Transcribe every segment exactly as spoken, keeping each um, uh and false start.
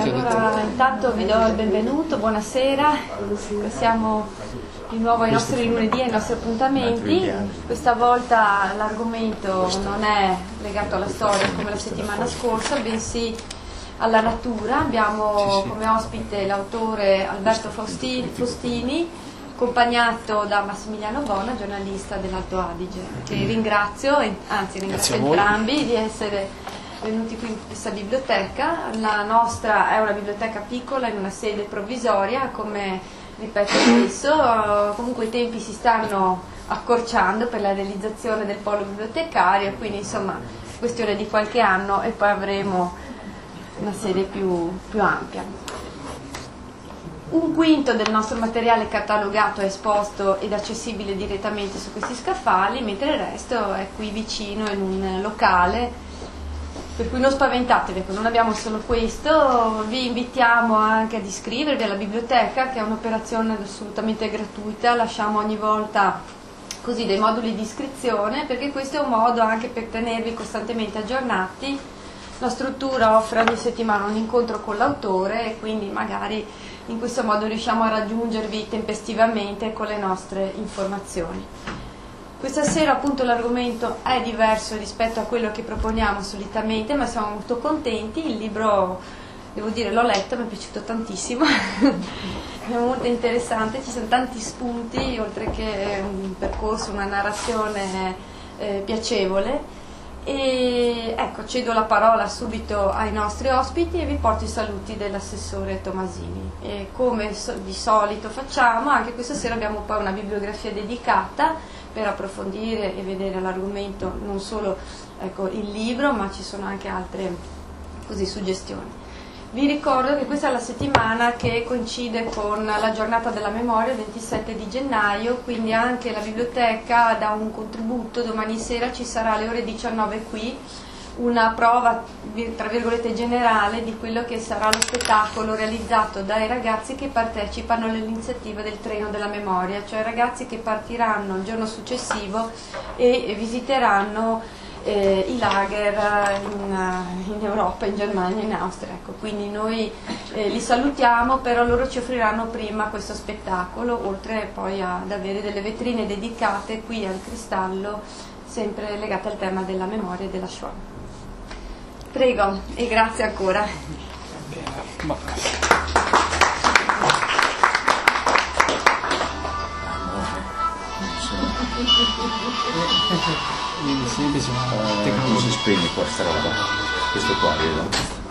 Allora, intanto vi do il benvenuto, buonasera, siamo di nuovo ai nostri lunedì, ai nostri appuntamenti. Questa volta l'argomento non è legato alla storia come la settimana scorsa, bensì alla natura. Abbiamo come ospite l'autore Alberto Faustini, Faustini accompagnato da Massimiliano Bona, giornalista dell'Alto Adige, che ringrazio, anzi ringrazio entrambi di essere venuti qui in questa biblioteca. La nostra è una biblioteca piccola in una sede provvisoria, come ripeto spesso, comunque i tempi si stanno accorciando per la realizzazione del polo bibliotecario, quindi insomma questione di qualche anno e poi avremo una sede più, più ampia. Un quinto del nostro materiale catalogato è esposto ed accessibile direttamente su questi scaffali, mentre il resto è qui vicino in un locale, per cui non spaventatevi, ecco, non abbiamo solo questo. Vi invitiamo anche ad iscrivervi alla biblioteca, che è un'operazione assolutamente gratuita. Lasciamo ogni volta così dei moduli di iscrizione, perché questo è un modo anche per tenervi costantemente aggiornati. La struttura offre ogni settimana un incontro con l'autore e quindi magari in questo modo riusciamo a raggiungervi tempestivamente con le nostre informazioni. Questa sera appunto l'argomento è diverso rispetto a quello che proponiamo solitamente, ma siamo molto contenti. Il libro, devo dire, l'ho letto, mi è piaciuto tantissimo, è molto interessante, ci sono tanti spunti, oltre che un percorso, una narrazione eh, piacevole. E ecco, cedo la parola subito ai nostri ospiti e vi porto i saluti dell'assessore Tomasini. E come so, di solito facciamo, anche questa sera abbiamo poi una bibliografia dedicata per approfondire e vedere l'argomento, non solo ecco, il libro, ma ci sono anche altre così, suggestioni. Vi ricordo che questa è la settimana che coincide con la giornata della memoria, il ventisette di gennaio, quindi anche la biblioteca dà un contributo. Domani sera ci sarà alle ore diciannove qui una prova, tra virgolette, generale di quello che sarà lo spettacolo realizzato dai ragazzi che partecipano all'iniziativa del treno della memoria, cioè ragazzi che partiranno il giorno successivo e visiteranno Eh, i lager in, in Europa, in Germania, in Austria, ecco. Quindi noi eh, li salutiamo, però loro ci offriranno prima questo spettacolo, oltre poi ad avere delle vetrine dedicate qui al Cristallo, sempre legate al tema della memoria e della Shoah. Prego e grazie ancora. Quindi semplice, ma eh, non si spegne qua sta roba, questo qua vedo.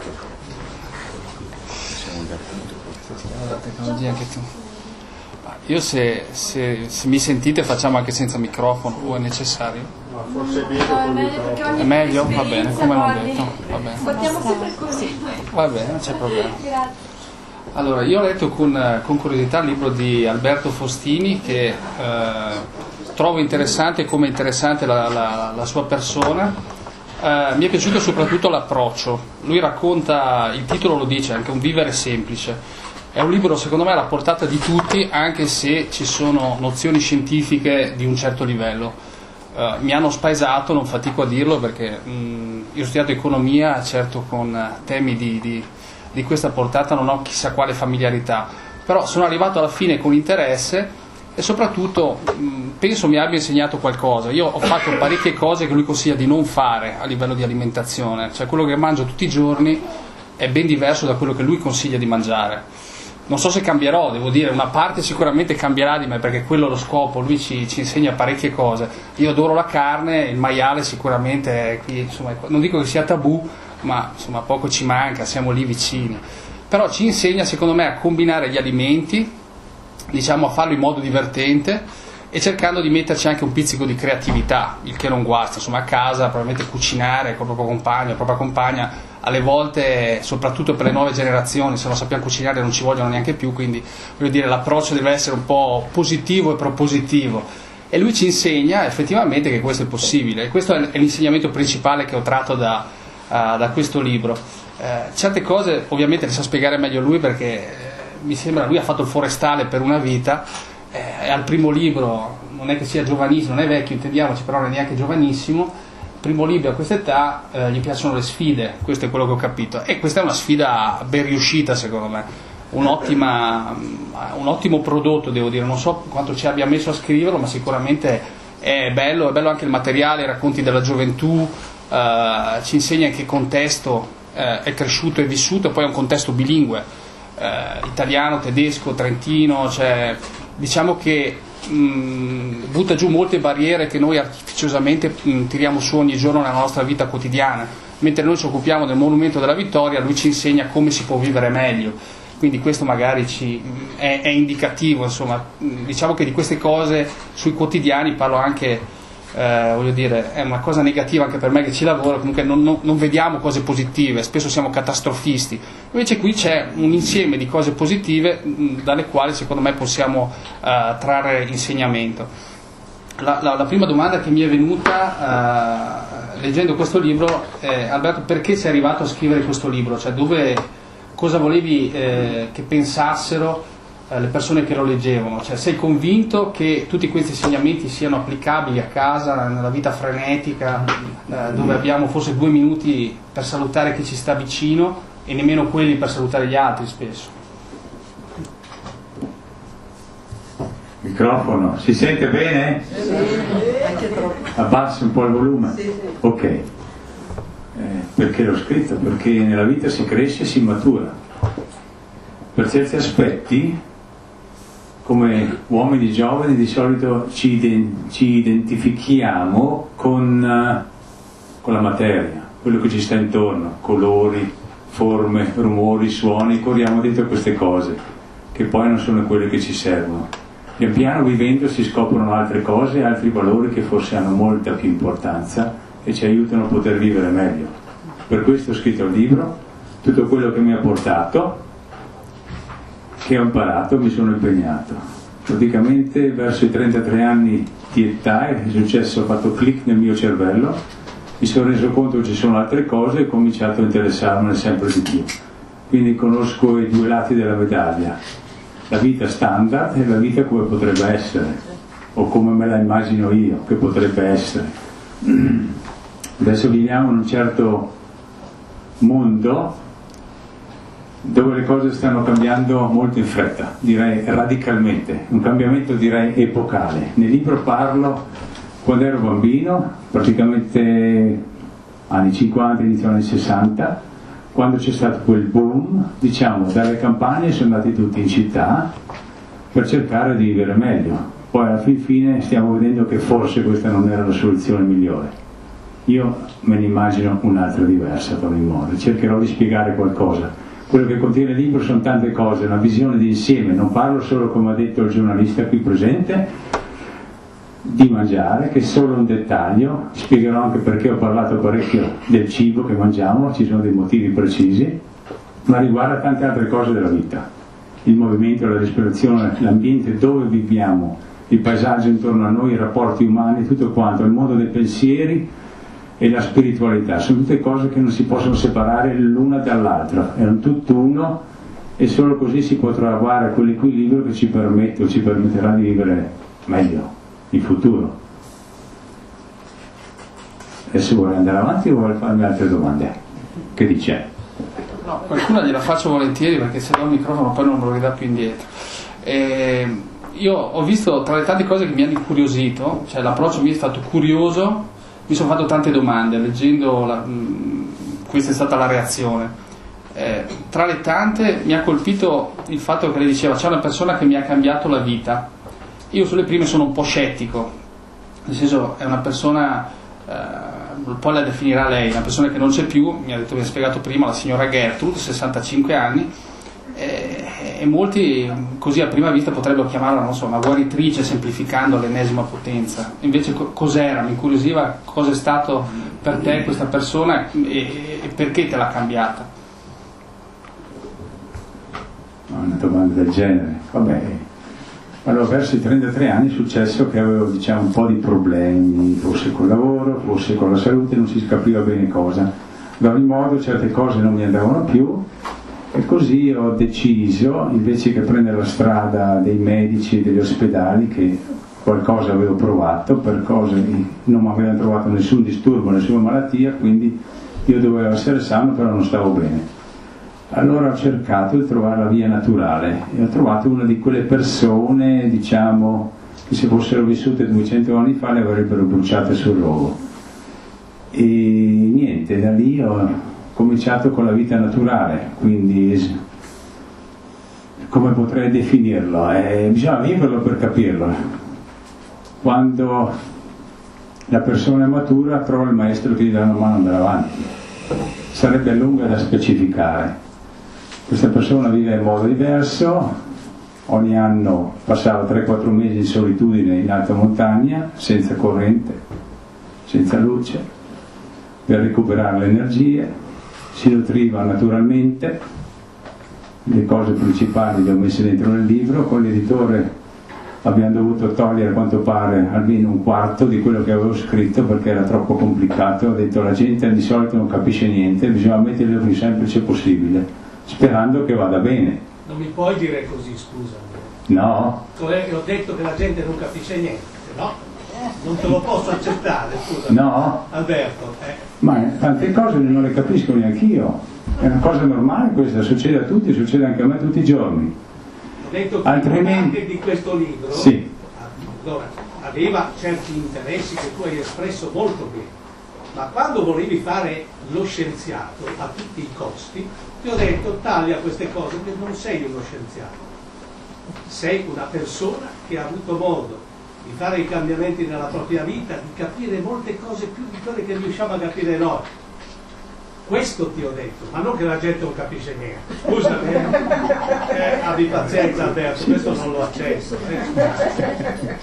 La tecnologia anche tu. Io se, se, se mi sentite facciamo anche senza microfono, o è necessario? No, forse è meglio con il microfono. È meglio? Va bene, come l'ho detto. Va bene. Partiamo sempre così. Va bene, non c'è problema. Grazie. Allora, io ho letto con, con curiosità il libro di Alberto Faustini, che eh, trovo interessante come interessante la, la, la sua persona. Eh, mi è piaciuto soprattutto l'approccio. Lui racconta, il titolo lo dice, anche un vivere semplice. È un libro secondo me alla portata di tutti, anche se ci sono nozioni scientifiche di un certo livello. Eh, mi hanno spaesato, non fatico a dirlo, perché mh, io ho studiato economia, certo con temi di, di, di questa portata non ho chissà quale familiarità, però sono arrivato alla fine con interesse. E soprattutto mh, penso mi abbia insegnato qualcosa. Io ho fatto parecchie cose che lui consiglia di non fare a livello di alimentazione, cioè quello che mangio tutti i giorni è ben diverso da quello che lui consiglia di mangiare. Non so se cambierò, devo dire, una parte sicuramente cambierà di me, perché quello è lo scopo, lui ci, ci insegna parecchie cose. Io adoro la carne, il maiale sicuramente è qui, insomma, non dico che sia tabù, ma insomma poco ci manca, siamo lì vicini. Però ci insegna secondo me a combinare gli alimenti, diciamo a farlo in modo divertente e cercando di metterci anche un pizzico di creatività, il che non guasta. Insomma, a casa probabilmente cucinare con il proprio compagno, la propria compagna, alle volte, soprattutto per le nuove generazioni, se non sappiamo cucinare non ci vogliono neanche più, quindi voglio dire l'approccio deve essere un po' positivo e propositivo, e lui ci insegna effettivamente che questo è possibile, e questo è l'insegnamento principale che ho tratto da, uh, da questo libro. Uh, certe cose ovviamente le sa spiegare meglio lui, perché mi sembra lui ha fatto il forestale per una vita, eh, è al primo libro, non è che sia giovanissimo, non è vecchio, intendiamoci, però non è neanche giovanissimo, primo libro a questa età eh, gli piacciono le sfide, questo è quello che ho capito, e questa è una sfida ben riuscita secondo me, un'ottima, un ottimo prodotto, devo dire, non so quanto ci abbia messo a scriverlo, ma sicuramente è bello, è bello anche il materiale, i racconti della gioventù, eh, ci insegna in che contesto eh, è cresciuto e vissuto, e poi è un contesto bilingue, eh, italiano, tedesco, trentino, cioè diciamo che mh, butta giù molte barriere che noi artificiosamente mh, tiriamo su ogni giorno nella nostra vita quotidiana. Mentre noi ci occupiamo del Monumento della Vittoria, lui ci insegna come si può vivere meglio, quindi questo magari ci, è, è indicativo, insomma. Diciamo che di queste cose sui quotidiani parlo anche, eh, voglio dire, è una cosa negativa anche per me che ci lavoro, comunque non, non, non vediamo cose positive, spesso siamo catastrofisti, invece qui c'è un insieme di cose positive mh, dalle quali secondo me possiamo uh, trarre insegnamento. La, la, la prima domanda che mi è venuta uh, leggendo questo libro è: Alberto, perché sei arrivato a scrivere questo libro? Cioè, dove, cosa volevi eh, che pensassero eh, le persone che lo leggevano? Cioè, sei convinto che tutti questi insegnamenti siano applicabili a casa, nella vita frenetica, eh, dove abbiamo forse due minuti per salutare chi ci sta vicino e nemmeno quelli per salutare gli altri spesso? Microfono, si sente bene? Sì, anche troppo. Abbassi un po' il volume? Sì, sì. Ok. Eh, perché l'ho scritto? Perché nella vita si cresce e si matura. Per certi aspetti, come uomini giovani, di solito ci, ident- ci identifichiamo con, uh, con la materia, quello che ci sta intorno, colori, forme, rumori, suoni, corriamo dietro queste cose, che poi non sono quelle che ci servono. Pian piano, vivendo, si scoprono altre cose, altri valori che forse hanno molta più importanza e ci aiutano a poter vivere meglio. Per questo ho scritto il libro, tutto quello che mi ha portato, che ho imparato, mi sono impegnato. Praticamente verso i trentatré anni di età è successo, ho fatto click nel mio cervello, mi sono reso conto che ci sono altre cose e ho cominciato a interessarmene sempre di più. Quindi conosco i due lati della medaglia. La vita standard e la vita come potrebbe essere, o come me la immagino io che potrebbe essere. Adesso viviamo in un certo mondo dove le cose stanno cambiando molto in fretta, direi radicalmente, un cambiamento direi epocale. Nel libro parlo quando ero bambino, praticamente anni cinquanta, inizio anni sessanta, quando c'è stato quel boom, diciamo, dalle campagne sono andati tutti in città per cercare di vivere meglio. Poi alla fin fine stiamo vedendo che forse questa non era la soluzione migliore. Io me ne immagino un'altra diversa ad ogni modo, cercherò di spiegare qualcosa. Quello che contiene il libro sono tante cose, una visione di insieme, non parlo solo, come ha detto il giornalista qui presente, di mangiare, che è solo un dettaglio, spiegherò anche perché ho parlato parecchio del cibo che mangiamo, ci sono dei motivi precisi, ma riguarda tante altre cose della vita, il movimento, la respirazione, l'ambiente dove viviamo, il paesaggio intorno a noi, i rapporti umani, tutto quanto, il mondo dei pensieri e la spiritualità, sono tutte cose che non si possono separare l'una dall'altra, è un tutt'uno e solo così si può trovare quell'equilibrio che ci permette o ci permetterà di vivere meglio in futuro. Adesso vuole andare avanti o vuole farmi altre domande? Che dice? No, qualcuna gliela faccio volentieri perché se no il microfono poi non me lo ridà più indietro. E io ho visto tra le tante cose che mi hanno incuriosito, cioè l'approccio mi è stato curioso, mi sono fatto tante domande leggendo, la, mh, questa è stata la reazione. Eh, tra le tante mi ha colpito il fatto che lei diceva: c'è una persona che mi ha cambiato la vita. Io sulle prime sono un po' scettico, nel senso è una persona, eh, poi la definirà lei, una persona che non c'è più, mi ha detto, mi ha spiegato prima, la signora Gertrude, sessantacinque anni, eh, e molti così a prima vista potrebbero chiamarla, non so, una guaritrice, semplificando all'ennesima potenza. Invece co- cos'era? Mi incuriosiva cosa è stato per te questa persona e, e perché te l'ha cambiata. Una domanda del genere, vabbè. Allora, verso i trentatré anni è successo che avevo, diciamo, un po' di problemi, forse col lavoro, forse con la salute, non si capiva bene cosa. Ad ogni modo certe cose non mi andavano più e così ho deciso, invece che prendere la strada dei medici e degli ospedali, che qualcosa avevo provato, per cose non mi avevano trovato nessun disturbo, nessuna malattia, quindi io dovevo essere sano, però non stavo bene. Allora ho cercato di trovare la via naturale e ho trovato una di quelle persone, diciamo, che se fossero vissute duecento anni fa le avrebbero bruciate sul rogo. E niente, da lì ho cominciato con la vita naturale, quindi come potrei definirlo? Eh, bisogna viverlo per capirlo. Quando la persona è matura trova il maestro che gli dà una mano ad andare avanti. Sarebbe lunga da specificare. Questa persona vive in modo diverso, ogni anno passava tre quattro mesi di solitudine in alta montagna, senza corrente, senza luce, per recuperare le energie, si nutriva naturalmente, le cose principali le ho messe dentro nel libro, con l'editore abbiamo dovuto togliere a quanto pare almeno un quarto di quello che avevo scritto perché era troppo complicato. Ho detto la gente di solito non capisce niente, bisogna metterlo il più semplice possibile, sperando che vada bene. Non mi puoi dire così, scusa. No. Ho detto che la gente non capisce niente, no? Non te lo posso accettare, scusa. No. Alberto. Eh. Ma tante cose non le capisco neanch'io. È una cosa normale questa, succede a tutti, succede anche a me tutti i giorni. Ho detto che altrimenti parte di questo libro sì. Allora, aveva certi interessi che tu hai espresso molto bene, ma quando volevi fare lo scienziato a tutti i costi, ti ho detto taglia queste cose perché non sei uno scienziato, sei una persona che ha avuto modo di fare i cambiamenti nella propria vita, di capire molte cose più di quelle che riusciamo a capire noi. Questo ti ho detto, ma non che la gente non capisce niente. Scusami, eh, abbi pazienza Alberto, questo non lo accetto. Eh.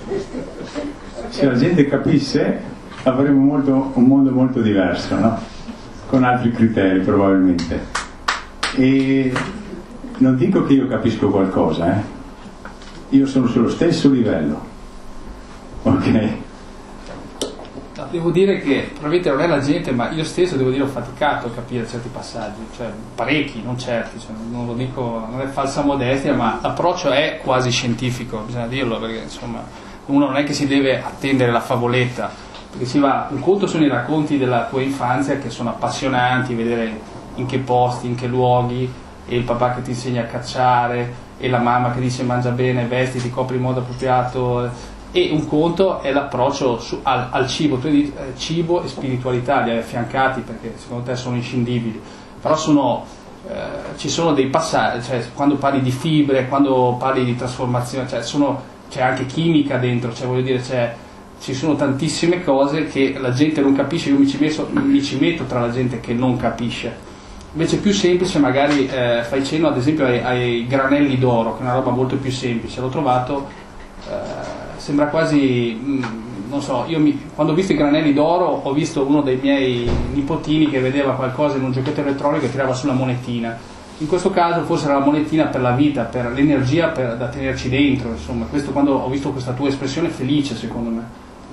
Se la gente capisse avremmo molto, un mondo molto diverso, no? Con altri criteri probabilmente. E non dico che io capisco qualcosa, eh? Io sono sullo stesso livello, ok? Devo dire che probabilmente non è la gente, ma io stesso devo dire ho faticato a capire certi passaggi, cioè parecchi, non certi, cioè, non lo dico, non è falsa modestia, ma l'approccio è quasi scientifico, bisogna dirlo, perché insomma uno non è che si deve attendere la favoletta, perché si va, un conto sono i racconti della tua infanzia che sono appassionanti, vedere in che posti, in che luoghi, e il papà che ti insegna a cacciare, e la mamma che dice mangia bene, vesti, ti copri in modo appropriato. E un conto è l'approccio su, al, al cibo, tu hai detto, eh, cibo e spiritualità li hai affiancati perché secondo te sono inscindibili, però sono, eh, ci sono dei passaggi, cioè quando parli di fibre, quando parli di trasformazione, cioè sono, c'è anche chimica dentro, cioè voglio dire, c'è, ci sono tantissime cose che la gente non capisce, io mi ci, messo, mi ci metto tra la gente che non capisce. Invece più semplice magari eh, fai cenno ad esempio ai, ai granelli d'oro, che è una roba molto più semplice, l'ho trovato... Eh, sembra quasi, mh, non so, io mi, quando ho visto i granelli d'oro ho visto uno dei miei nipotini che vedeva qualcosa in un giochetto elettronico e tirava su una monetina. In questo caso forse era la monetina per la vita, per l'energia per, da tenerci dentro, insomma. Questo quando ho visto questa tua espressione felice, secondo me.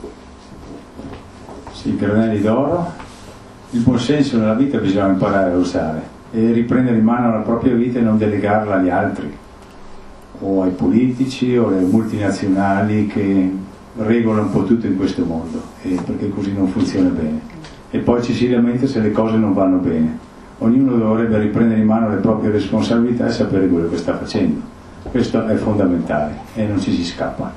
Sì, i granelli d'oro, il buon senso nella vita bisogna imparare a usare e riprendere in mano la propria vita e non delegarla agli altri, o ai politici o alle multinazionali che regolano un po' tutto in questo mondo, e perché così non funziona bene e poi ci si lamenta se le cose non vanno bene. Ognuno dovrebbe riprendere in mano le proprie responsabilità e sapere quello che sta facendo, questo è fondamentale e non ci si scappa.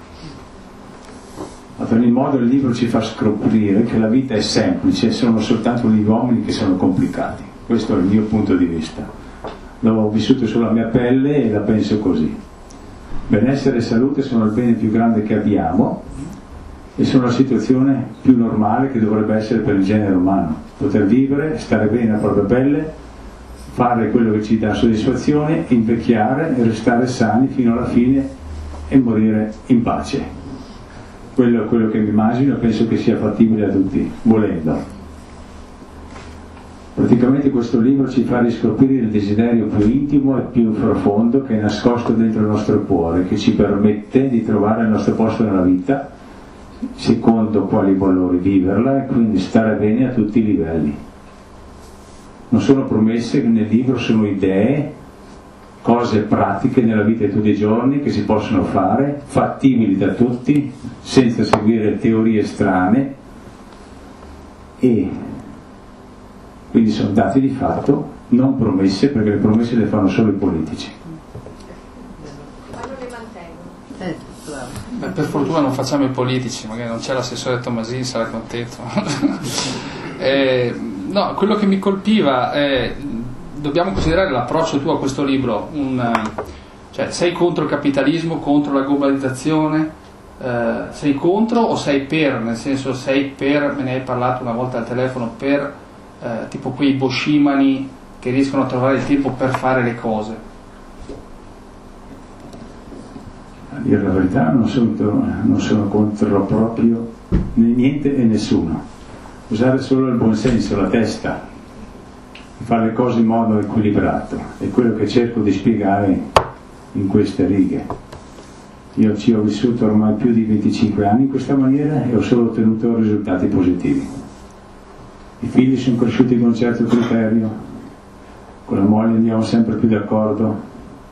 Ad ogni modo il libro ci fa scoprire che la vita è semplice, sono soltanto gli uomini che sono complicati, questo è il mio punto di vista, l'ho vissuto sulla mia pelle e la penso così. Benessere e salute sono il bene più grande che abbiamo e sono la situazione più normale che dovrebbe essere per il genere umano. Poter vivere, stare bene nella propria pelle, fare quello che ci dà soddisfazione, invecchiare e restare sani fino alla fine e morire in pace. Quello è quello che mi immagino e penso che sia fattibile a tutti, volendo. Praticamente questo libro ci fa riscoprire il desiderio più intimo e più profondo che è nascosto dentro il nostro cuore, che ci permette di trovare il nostro posto nella vita, secondo quali valori viverla e quindi stare bene a tutti i livelli. Non sono promesse, nel libro sono idee cose pratiche nella vita di tutti i giorni che si possono fare, fattibili da tutti, senza seguire teorie strane, e quindi sono dati di fatto, non promesse, perché le promesse le fanno solo i politici. Ma non le mantengono. Eh, bravo. Beh, per fortuna non facciamo i politici, magari non c'è l'assessore Tomasini, sarà contento. eh, no, quello che mi colpiva è, dobbiamo considerare l'approccio tuo a questo libro, un, cioè sei contro il capitalismo, contro la globalizzazione, eh, sei contro o sei per, nel senso sei per, me ne hai parlato una volta al telefono, per eh, tipo quei boschimani che riescono a trovare il tempo per fare le cose? A dire la verità non sono, non sono contro proprio né niente e nessuno. Usare solo il buon senso, la testa, fare le cose in modo equilibrato, è quello che cerco di spiegare in queste righe. Io ci ho vissuto ormai più di venticinque anni in questa maniera e ho solo ottenuto risultati positivi. I figli sono cresciuti con un certo criterio, con la moglie andiamo sempre più d'accordo,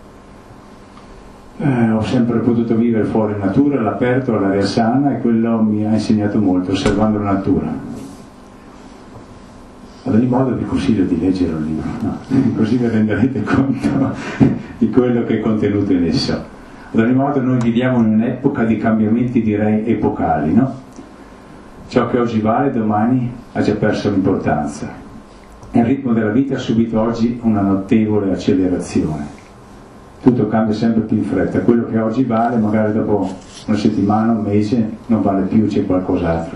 eh, ho sempre potuto vivere fuori in natura, all'aperto, all'aria sana, e quello mi ha insegnato molto, osservando la natura. Ad ogni modo vi consiglio di leggere il libro, no? Così vi renderete conto di quello che è contenuto in esso. Ad ogni modo noi viviamo in un'epoca di cambiamenti, direi, epocali, no? Ciò che oggi vale domani ha già perso l'importanza. Il ritmo della vita ha subito oggi una notevole accelerazione. Tutto cambia sempre più in fretta. Quello che oggi vale, magari dopo una settimana, un mese, non vale più, c'è qualcos'altro.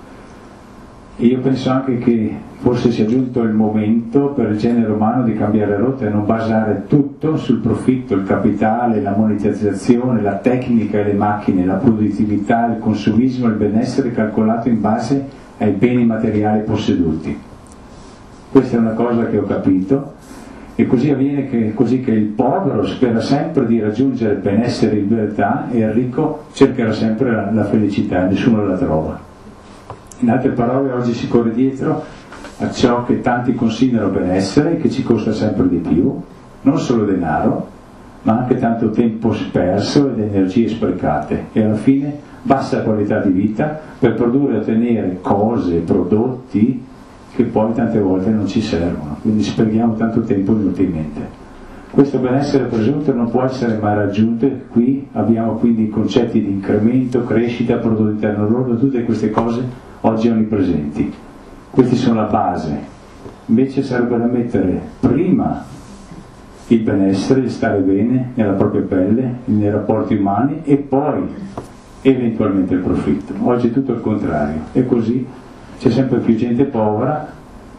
E io penso anche che forse sia giunto il momento per il genere umano di cambiare rotta e non basare tutto sul profitto, il capitale, la monetizzazione, la tecnica e le macchine, la produttività, il consumismo e il benessere calcolato in base ai beni materiali posseduti. Questa è una cosa che ho capito, e così avviene che, così che il povero spera sempre di raggiungere benessere e libertà, e il ricco cercherà sempre la, la felicità e nessuno la trova. In altre parole, oggi si corre dietro a ciò che tanti considerano benessere, che ci costa sempre di più, non solo denaro, ma anche tanto tempo sperso ed energie sprecate, e alla fine bassa qualità di vita per produrre e ottenere cose, prodotti che poi tante volte non ci servono, quindi sprechiamo tanto tempo inutilmente. Questo benessere presunto non può essere mai raggiunto, e qui abbiamo quindi i concetti di incremento, crescita, prodotto interno lordo, tutte queste cose oggi onnipresenti. Questi sono la base. Invece serve da mettere prima il benessere, il stare bene nella propria pelle, nei rapporti umani, e poi eventualmente il profitto. Oggi è tutto il contrario, e così c'è sempre più gente povera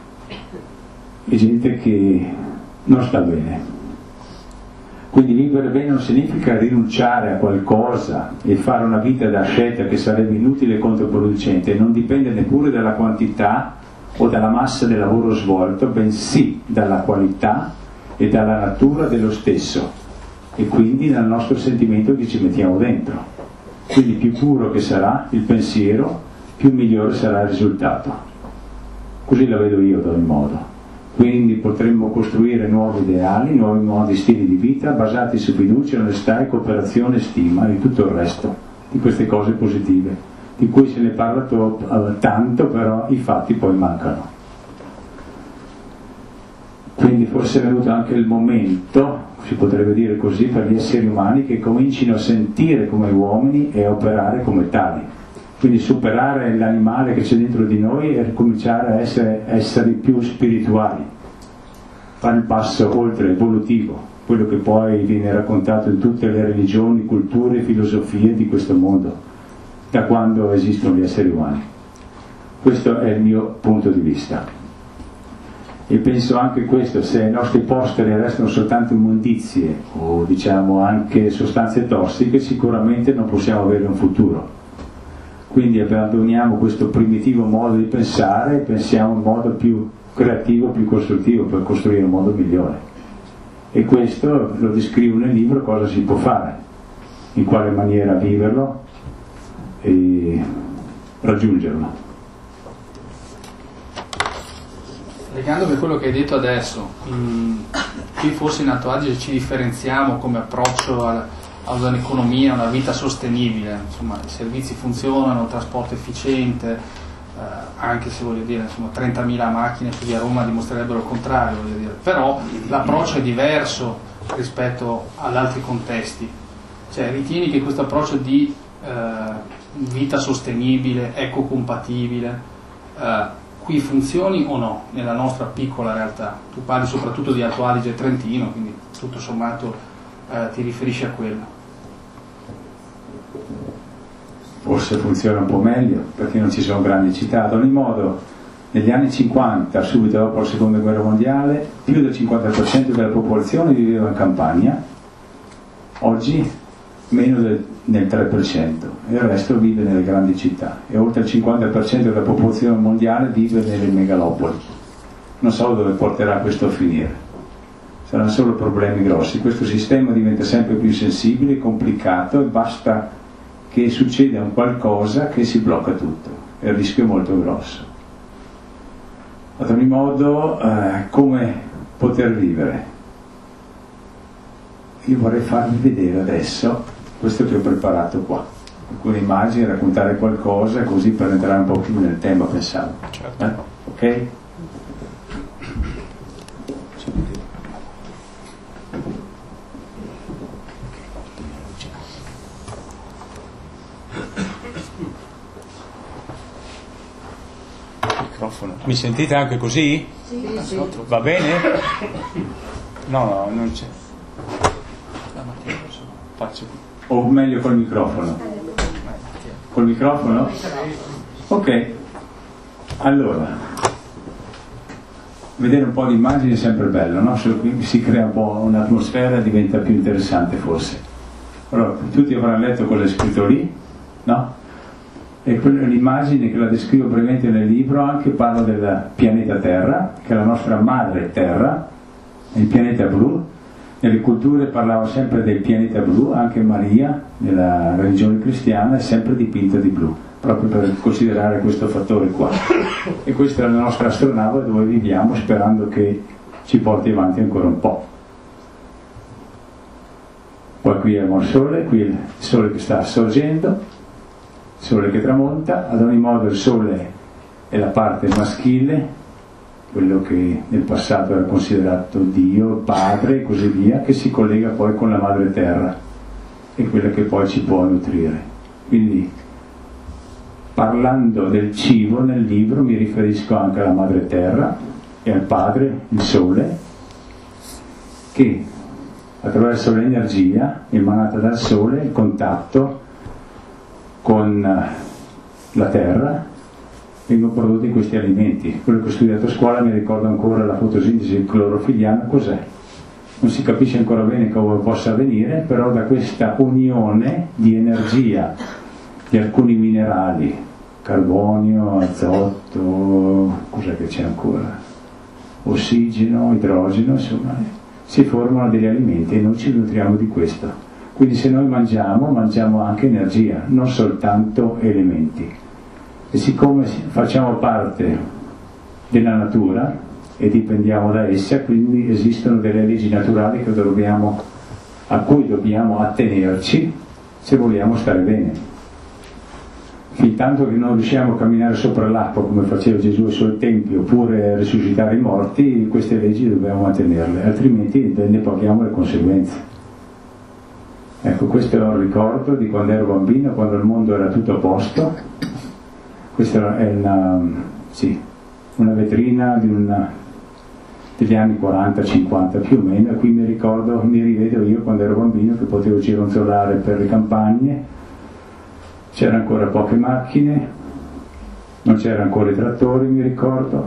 e gente che non sta bene. Quindi vivere bene non significa rinunciare a qualcosa e fare una vita da scelta che sarebbe inutile e controproducente, non dipende neppure dalla quantità o dalla massa del lavoro svolto, bensì dalla qualità e dalla natura dello stesso, e quindi dal nostro sentimento che ci mettiamo dentro. Quindi più puro che sarà il pensiero, più migliore sarà il risultato. Così la vedo io ad ogni modo. Quindi potremmo costruire nuovi ideali, nuovi modi, stili di vita basati su fiducia, onestà, cooperazione, stima e tutto il resto di queste cose positive, di cui se ne parla to- tanto, però i fatti poi mancano. Quindi forse è venuto anche il momento, si potrebbe dire così, per gli esseri umani che comincino a sentire come uomini e a operare come tali. Quindi superare l'animale che c'è dentro di noi e ricominciare a essere esseri più spirituali, fare il passo oltre, evolutivo, quello che poi viene raccontato in tutte le religioni, culture e filosofie di questo mondo, da quando esistono gli esseri umani. Questo è il mio punto di vista. E penso anche questo: se i nostri posteri restano soltanto immondizie o diciamo anche sostanze tossiche, sicuramente non possiamo avere un futuro. Quindi abbandoniamo questo primitivo modo di pensare e pensiamo in modo più creativo, più costruttivo, per costruire un mondo migliore. E questo lo descrivo nel libro, cosa si può fare, in quale maniera viverlo e raggiungerlo. Legando per quello che hai detto adesso, mh, qui forse in Alto Adige ci differenziamo come approccio al, ad un'economia, a una vita sostenibile, insomma i servizi funzionano, il trasporto efficiente, eh, anche se voglio dire insomma trentamila macchine qui a Roma dimostrerebbero il contrario, voglio dire. Però l'approccio è diverso rispetto ad altri contesti, cioè ritieni che questo approccio di eh, vita sostenibile, ecocompatibile, eh, qui funzioni o no nella nostra piccola realtà? Tu parli soprattutto di Alto Adige e Trentino, quindi tutto sommato eh, ti riferisci a quello. Forse funziona un po' meglio perché non ci sono grandi città. Ad ogni modo, negli anni cinquanta, subito dopo la seconda guerra mondiale, più del cinquanta per cento della popolazione viveva in campagna, oggi meno del, del tre per cento, e il resto vive nelle grandi città, e oltre il cinquanta per cento della popolazione mondiale vive nelle megalopoli. Non so dove porterà questo a finire, saranno solo problemi grossi. Questo sistema diventa sempre più sensibile, complicato, e basta che succeda un qualcosa che si blocca tutto, e il rischio è molto grosso. Ad ogni modo, eh, come poter vivere? Io vorrei farvi vedere adesso questo che ho preparato qua, alcune immagini, raccontare qualcosa, così per entrare un po' più nel tema, pensavo. Certo. Eh? Ok? Microfono. Mi sentite anche così? Sì, sì. Va bene? No, no, non c'è. Faccio. O meglio col microfono? Col microfono? Ok. Allora, vedere un po' di immagini è sempre bello, no? Si crea un po' un'atmosfera e diventa più interessante forse. Allora, tutti avranno letto quello scritto lì, no? E l'immagine che la descrivo brevemente nel libro anche parla del pianeta Terra, che è la nostra madre Terra, il pianeta blu. Nelle culture parlavo sempre del pianeta blu, anche Maria nella religione cristiana è sempre dipinta di blu, proprio per considerare questo fattore qua. E questa è la nostra astronave dove viviamo, sperando che ci porti avanti ancora un po'. Poi qui abbiamo il sole, qui il sole che sta sorgendo, il sole che tramonta. Ad ogni modo il sole è la parte maschile, quello che nel passato era considerato Dio, Padre e così via, che si collega poi con la Madre Terra, e quella che poi ci può nutrire. Quindi, parlando del cibo nel libro, mi riferisco anche alla Madre Terra e al Padre, il Sole, che attraverso l'energia emanata dal Sole, il contatto con la Terra, vengono prodotti questi alimenti. Quello che ho studiato a scuola mi ricordo ancora la fotosintesi clorofilliana, cos'è? Non si capisce ancora bene come possa avvenire, però da questa unione di energia di alcuni minerali, carbonio, azoto, cos'è che c'è ancora? Ossigeno, idrogeno, insomma, si formano degli alimenti e noi ci nutriamo di questo. Quindi se noi mangiamo, mangiamo anche energia, non soltanto elementi. E siccome facciamo parte della natura e dipendiamo da essa, quindi esistono delle leggi naturali che dobbiamo, a cui dobbiamo attenerci se vogliamo stare bene. Fintanto che non riusciamo a camminare sopra l'acqua come faceva Gesù al suo tempio, oppure risuscitare i morti, queste leggi dobbiamo mantenerle, altrimenti ne paghiamo le conseguenze. Ecco, questo è un ricordo di quando ero bambino, quando il mondo era tutto a posto. Questa è una, sì, una vetrina di una, degli anni quaranta cinquanta più o meno, e qui mi ricordo, mi rivedo io quando ero bambino che potevo gironzolare per le campagne, c'erano ancora poche macchine, non c'erano ancora i trattori, mi ricordo,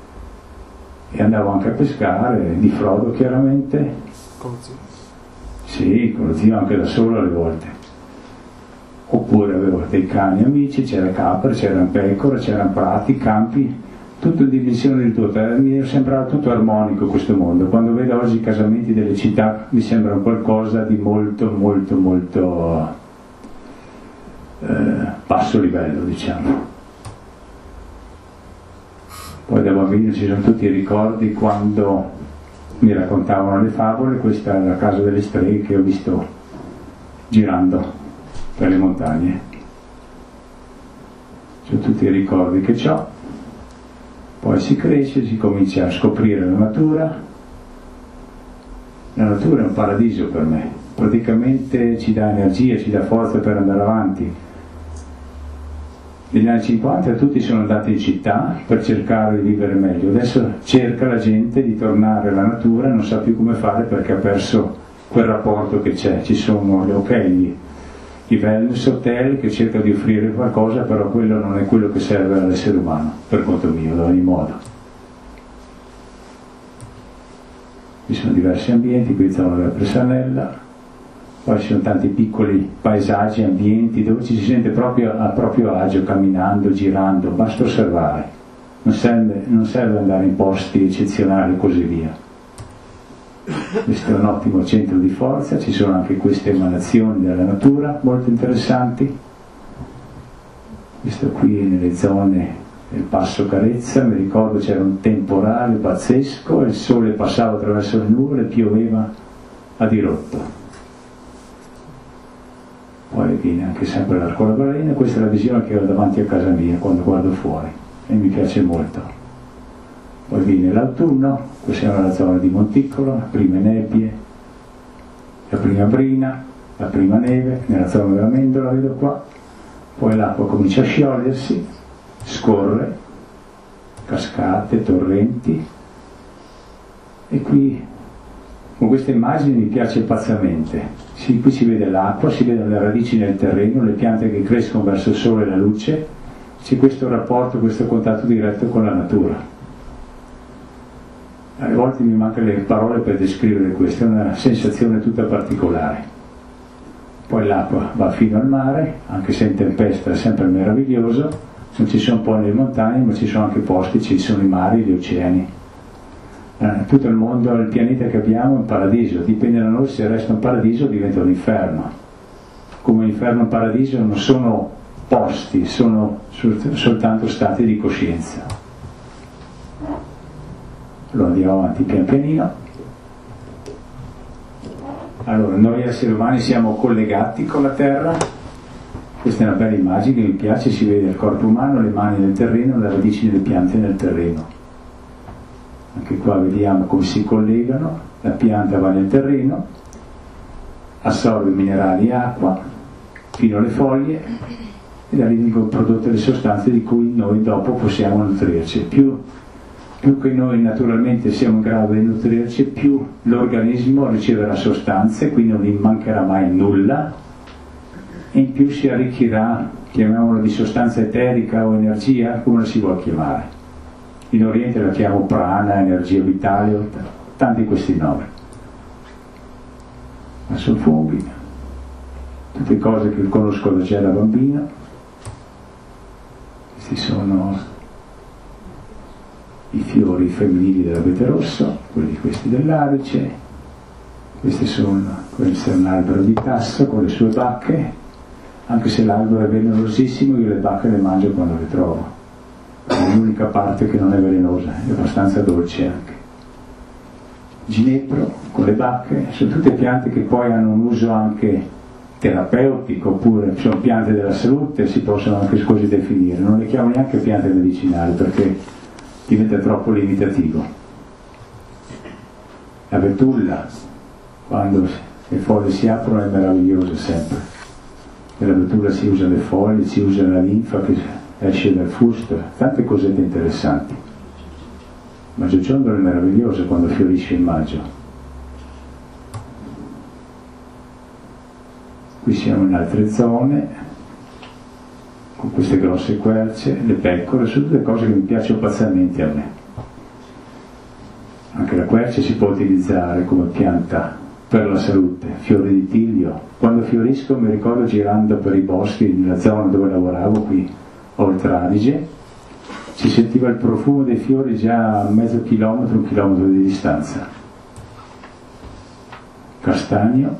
e andavo anche a pescare, di frodo chiaramente. Con lo zio? Sì, con lo zio anche da solo alle volte. Oppure avevo dei cani amici, c'era capre, c'erano pecore, c'erano prati, campi, tutto in dimensioni ridotte. Mi sembrava tutto armonico questo mondo. Quando vedo oggi i casamenti delle città mi sembra qualcosa di molto, molto, molto eh, basso livello, diciamo. Poi da bambino ci sono tutti i ricordi quando mi raccontavano le favole. Questa è la casa delle streghe che ho visto girando per le montagne. Sono tutti i ricordi che ho. Poi si cresce, si comincia a scoprire la natura. La natura è un paradiso per me, praticamente ci dà energia, ci dà forza per andare avanti. Negli anni cinquanta tutti sono andati in città per cercare di vivere meglio, adesso cerca la gente di tornare alla natura, non sa più come fare perché ha perso quel rapporto che c'è. Ci sono le ok, i wellness hotel che cercano di offrire qualcosa, però quello non è quello che serve all'essere umano, per conto mio, ad ogni modo. Ci sono diversi ambienti, qui zona della Presanella, poi ci sono tanti piccoli paesaggi, ambienti dove ci si sente proprio a proprio agio, camminando, girando, basta osservare, non serve, non serve andare in posti eccezionali e così via. Questo è un ottimo centro di forza, ci sono anche queste emanazioni della natura molto interessanti. Questo qui nelle zone del Passo Carezza, mi ricordo c'era un temporale pazzesco, il sole passava attraverso le nuvole e pioveva a dirotto. Poi viene anche sempre l'Arco alla Balena, questa è la visione che ho davanti a casa mia quando guardo fuori e mi piace molto. Poi viene l'autunno, qui siamo nella zona di Monticolo, le prime nebbie, la prima brina, la prima neve, nella zona della Mendola vedo qua, poi l'acqua comincia a sciogliersi, scorre, cascate, torrenti, e qui con queste immagini mi piace pazzamente. Sì, qui si vede l'acqua, si vedono le radici nel terreno, le piante che crescono verso il sole e la luce, c'è questo rapporto, questo contatto diretto con la natura. A volte mi mancano le parole per descrivere questo, è una sensazione tutta particolare. Poi l'acqua va fino al mare, anche se in tempesta è sempre meraviglioso, non ci sono poi le montagne, ma ci sono anche posti, ci sono i mari, gli oceani. Eh, tutto il mondo, il pianeta che abbiamo è un paradiso, dipende da noi se resta un paradiso o diventa un inferno. Come inferno e un paradiso non sono posti, sono soltanto stati di coscienza. Allora andiamo avanti pian pianino. Allora, noi esseri umani siamo collegati con la Terra. Questa è una bella immagine che mi piace, si vede il corpo umano, le mani nel terreno, le radici delle piante nel terreno. Anche qua vediamo come si collegano, la pianta va nel terreno, assorbe minerali e acqua fino alle foglie e da lì vengono prodotte le sostanze di cui noi dopo possiamo nutrirci. Più Più che noi naturalmente siamo in grado di nutrirci, più l'organismo riceverà sostanze, quindi non gli mancherà mai nulla, e in più si arricchirà, chiamiamolo di sostanza eterica o energia, come la si vuole chiamare. In Oriente la chiamo prana, energia vitale, tanti questi nomi. Ma sono funghi, tutte cose che conosco da già da bambino. Questi sono i fiori femminili dell'abete rosso, quelli questi dell'arice, questi sono, questo è un albero di tasso con le sue bacche, anche se l'albero è venenosissimo, io le bacche le mangio quando le trovo, è l'unica parte che non è velenosa, è abbastanza dolce anche. Ginepro con le bacche, sono tutte piante che poi hanno un uso anche terapeutico, oppure sono piante della salute, si possono anche così definire, non le chiamo neanche piante medicinali perché diventa troppo limitativo. La betulla, quando le foglie si aprono, è meravigliosa sempre. Nella betulla si usano le foglie, si usa la linfa che esce dal fusto, tante cosette interessanti. Ma Giociondolo è meraviglioso quando fiorisce in maggio. Qui siamo in altre zone, con queste grosse querce, le pecore, sono tutte cose che mi piacciono pazzamente a me. Anche la quercia si può utilizzare come pianta per la salute, fiori di tiglio. Quando fiorisco mi ricordo girando per i boschi nella zona dove lavoravo qui, oltre Adige, si sentiva il profumo dei fiori già a mezzo chilometro, un chilometro di distanza. Castagno,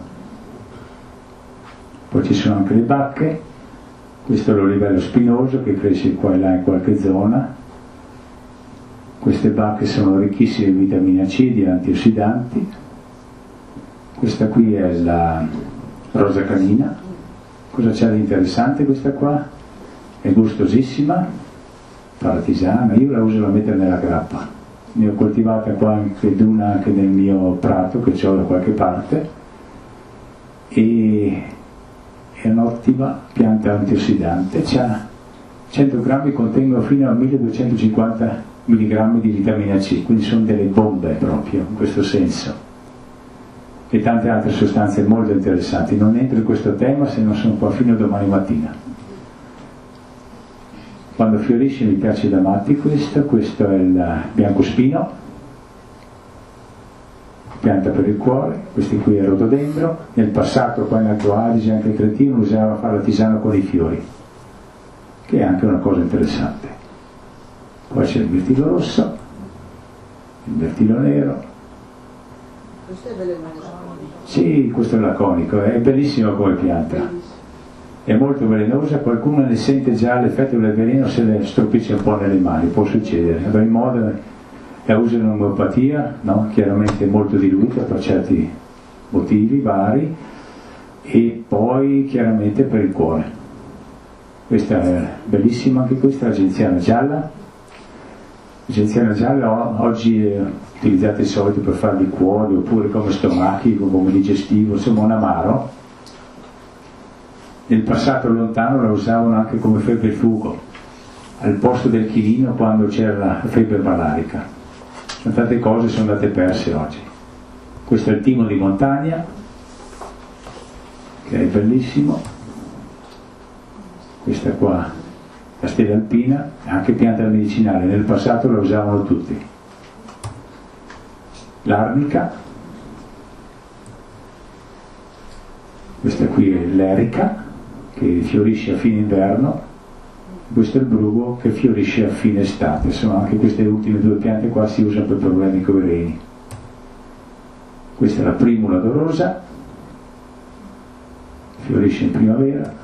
poi ci sono anche le bacche. Questo è l'olivello spinoso che cresce qua e là in qualche zona, Queste bacche sono ricchissime di vitamina C, di antiossidanti. Questa qui è la rosa canina. Cosa c'è di interessante questa qua? È gustosissima, fa la tisana, io la uso da mettere nella grappa. Ne ho coltivata qua anche una anche nel mio prato che ho da qualche parte, e è un'ottima pianta antiossidante. C'ha cento grammi, contengono fino a milleduecentocinquanta milligrammi di vitamina C, quindi sono delle bombe proprio in questo senso, e tante altre sostanze molto interessanti. Non entro in questo tema se non sono qua fino a domani mattina. Quando fiorisce mi piace da matti questo, questo è il biancospino, pianta per il cuore. Questi qui è rododendro. Nel passato qua in Alto Adige, anche in Trentino, usava fare la tisana con i fiori, che è anche una cosa interessante. Poi c'è il mirtillo rosso, il mirtillo nero. Questo è velenoso. Sì, questo è laconico, è bellissimo come pianta. È molto velenosa, qualcuno ne sente già l'effetto del veleno se le stropiccia un po' nelle mani, può succedere. Ad ogni modo la usa in omeopatia, no? Chiaramente molto diluita per certi motivi vari, e poi chiaramente per il cuore. Questa è bellissima, anche questa, la genziana gialla. La genziana gialla oggi è utilizzata di solito per fare liquori, oppure come stomachico, come digestivo, insomma un amaro. Nel passato lontano la usavano anche come febbrifugo, al posto del chilino quando c'era la febbre malarica. Sono tante cose sono andate perse oggi. Questo è il timo di montagna, che è bellissimo. Questa qua, la stella alpina, è anche pianta medicinale, nel passato la usavano tutti. L'arnica, questa qui è l'erica, che fiorisce a fine inverno. Questo è il brugo, che fiorisce a fine estate. Sono anche queste ultime due piante qua si usano per problemi con i reni. Questa è la primula dorosa, fiorisce in primavera.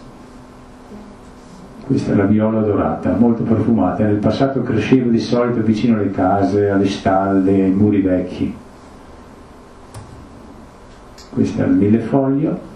Questa è la viola dorata, molto profumata. Nel passato cresceva di solito vicino alle case, alle stalle, ai muri vecchi. Questo è il millefoglio.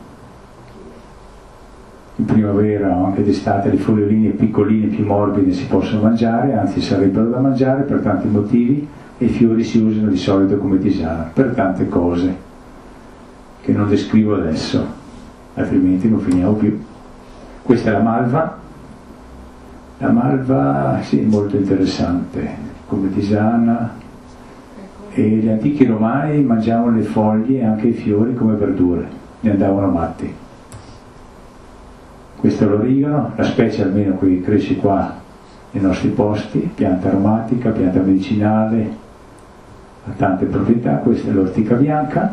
In primavera o anche d'estate le foglioline piccoline, più morbide, si possono mangiare, anzi sarebbero da mangiare per tanti motivi, e i fiori si usano di solito come tisana per tante cose che non descrivo adesso, altrimenti non finiamo più. Questa è la malva. La malva, sì, molto interessante come tisana, e gli antichi romani mangiavano le foglie e anche i fiori come verdure, ne andavano matti. Questo è l'origano, la specie almeno qui cresce qua nei nostri posti, pianta aromatica, pianta medicinale, ha tante proprietà. Questa è l'ortica bianca.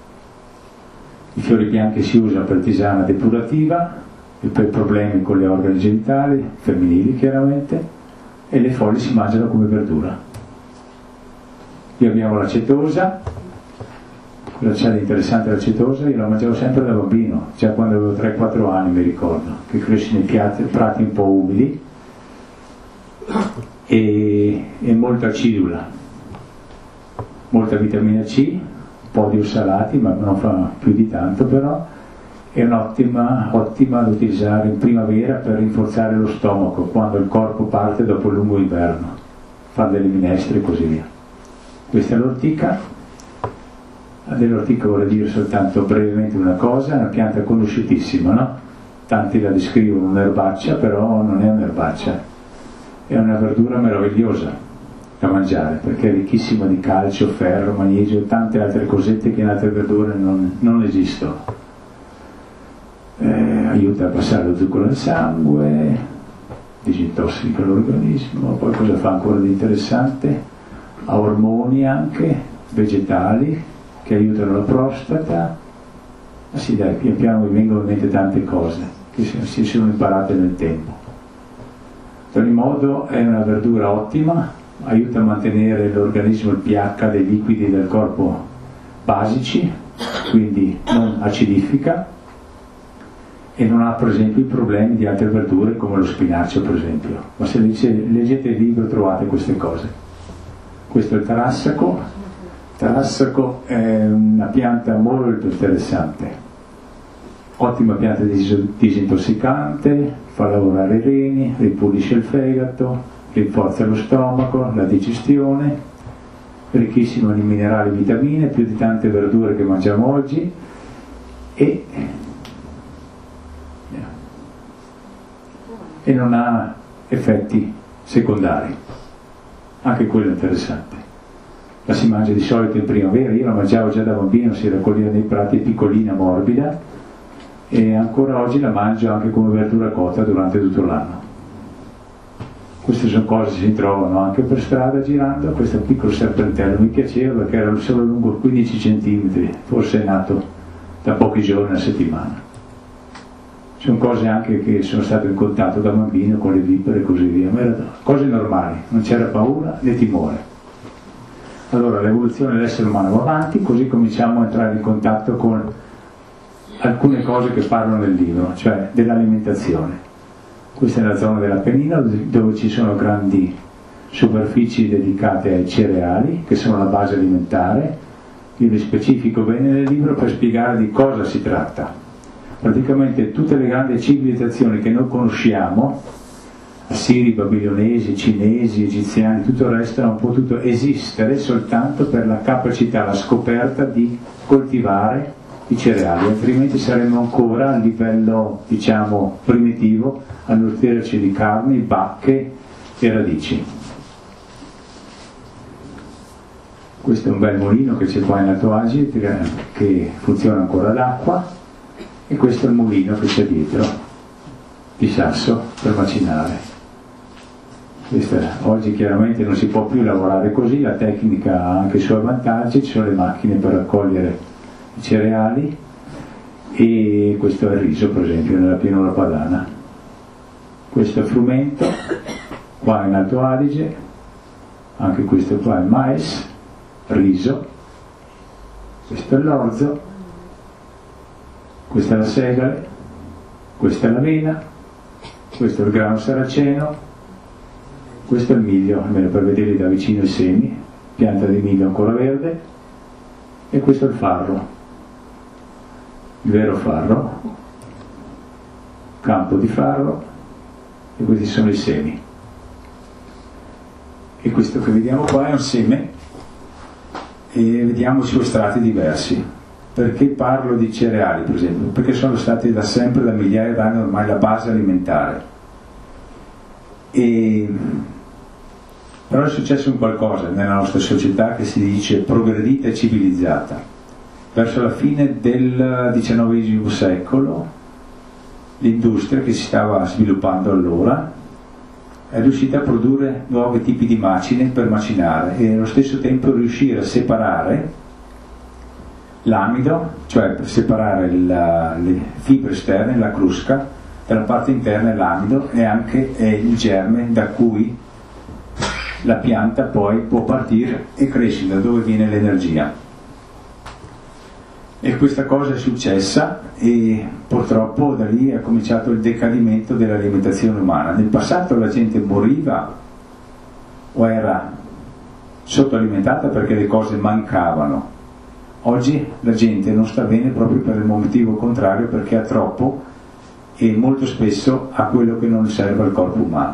I fiori bianchi si usano per tisana depurativa e per problemi con le organi genitali, femminili chiaramente, e le foglie si mangiano come verdura. Qui abbiamo l'acetosa. Cosa c'è di interessante l'acetosa? Io la mangiavo sempre da bambino, già quando avevo tre quattro anni mi ricordo, che cresce nei piatti, prati un po' umidi, e, e molto acidula, molta vitamina C, un po' di ossalati, ma non fa più di tanto, però è un'ottima ottima da utilizzare in primavera per rinforzare lo stomaco, quando il corpo parte dopo il lungo inverno, fare delle minestre e così via. Questa è l'ortica. Dell'ortica vorrei dire soltanto brevemente una cosa: è una pianta conosciutissima, no? Tanti la descrivono un'erbaccia, però non è un'erbaccia, è una verdura meravigliosa da mangiare, perché è ricchissima di calcio, ferro, magnesio e tante altre cosette che in altre verdure non, non esistono. Eh, aiuta a passare lo zucchero nel sangue, disintossica l'organismo. Poi cosa fa ancora di interessante? Ha ormoni anche vegetali che aiutano la prostata. Ma sì, dai, pian piano mi vengono in mente tante cose che si sono imparate nel tempo. Ad ogni modo è una verdura ottima, aiuta a mantenere l'organismo, il pH dei liquidi del corpo basici, quindi non acidifica, e non ha per esempio i problemi di altre verdure come lo spinacio per esempio. Ma se leggete il libro trovate queste cose. Questo è il tarassaco. Il tarassaco è una pianta molto interessante, ottima pianta disintossicante, fa lavorare i reni, ripulisce il fegato, rinforza lo stomaco, la digestione, ricchissima di minerali e vitamine, più di tante verdure che mangiamo oggi, e, e non ha effetti secondari. Anche quello è interessante. La si mangia di solito in primavera, io la mangiavo già da bambino, si raccoglieva nei prati, piccolina, morbida, e ancora oggi la mangio anche come verdura cotta durante tutto l'anno. Queste sono cose che si trovano anche per strada girando. Questo piccolo serpentello mi piaceva perché era solo lungo quindici centimetri, forse è nato da pochi giorni, una settimana. Sono cose anche che sono stato in contatto da bambino con le vipere e così via, ma erano cose normali, non c'era paura né timore. Allora l'evoluzione dell'essere umano va avanti, così cominciamo a entrare in contatto con alcune cose che parlano nel libro, cioè dell'alimentazione. Questa è la zona dell'Appennino dove ci sono grandi superfici dedicate ai cereali, che sono la base alimentare. Io li specifico bene nel libro per spiegare di cosa si tratta. Praticamente tutte le grandi civilizzazioni che noi conosciamo, assiri, babilonesi, cinesi, egiziani, tutto il resto hanno potuto esistere soltanto per la capacità, la scoperta di coltivare i cereali, altrimenti saremmo ancora a livello, diciamo, primitivo a nutrirci di carni, bacche e radici. Questo è un bel mulino che c'è qua in Alto Adige, che funziona ancora all'acqua, e questo è il mulino che c'è dietro, di sasso per macinare. Questa, oggi chiaramente non si può più lavorare così, la tecnica ha anche i suoi vantaggi, ci sono le macchine per raccogliere i cereali, e questo è il riso per esempio nella pianura padana. Questo è il frumento, qua in Alto Adige, anche questo qua è il mais, riso, questo è l'orzo, questa è la segale, questa è l'avena, questo è il grano saraceno, questo è il miglio, almeno per vedere da vicino i semi, pianta di miglio ancora verde, e questo è il farro, il vero farro, campo di farro, e questi sono i semi. E questo che vediamo qua è un seme, e vediamo i suoi strati diversi. Perché parlo di cereali, per esempio? Perché sono stati da sempre, da migliaia d'anni ormai, la base alimentare. E... però è successo un qualcosa nella nostra società che si dice progredita e civilizzata. Verso la fine del diciannovesimo secolo l'industria che si stava sviluppando allora è riuscita a produrre nuovi tipi di macine per macinare e allo stesso tempo riuscire a separare l'amido, cioè per separare la, le fibre esterne, la crusca, dalla parte interna è l'amido e anche è il germe da cui la pianta poi può partire e crescere, da dove viene l'energia. E questa cosa è successa e purtroppo da lì è cominciato il decadimento dell'alimentazione umana. Nel passato la gente moriva o era sottoalimentata perché le cose mancavano. Oggi la gente non sta bene proprio per il motivo contrario, perché ha troppo e molto spesso ha quello che non serve al corpo umano.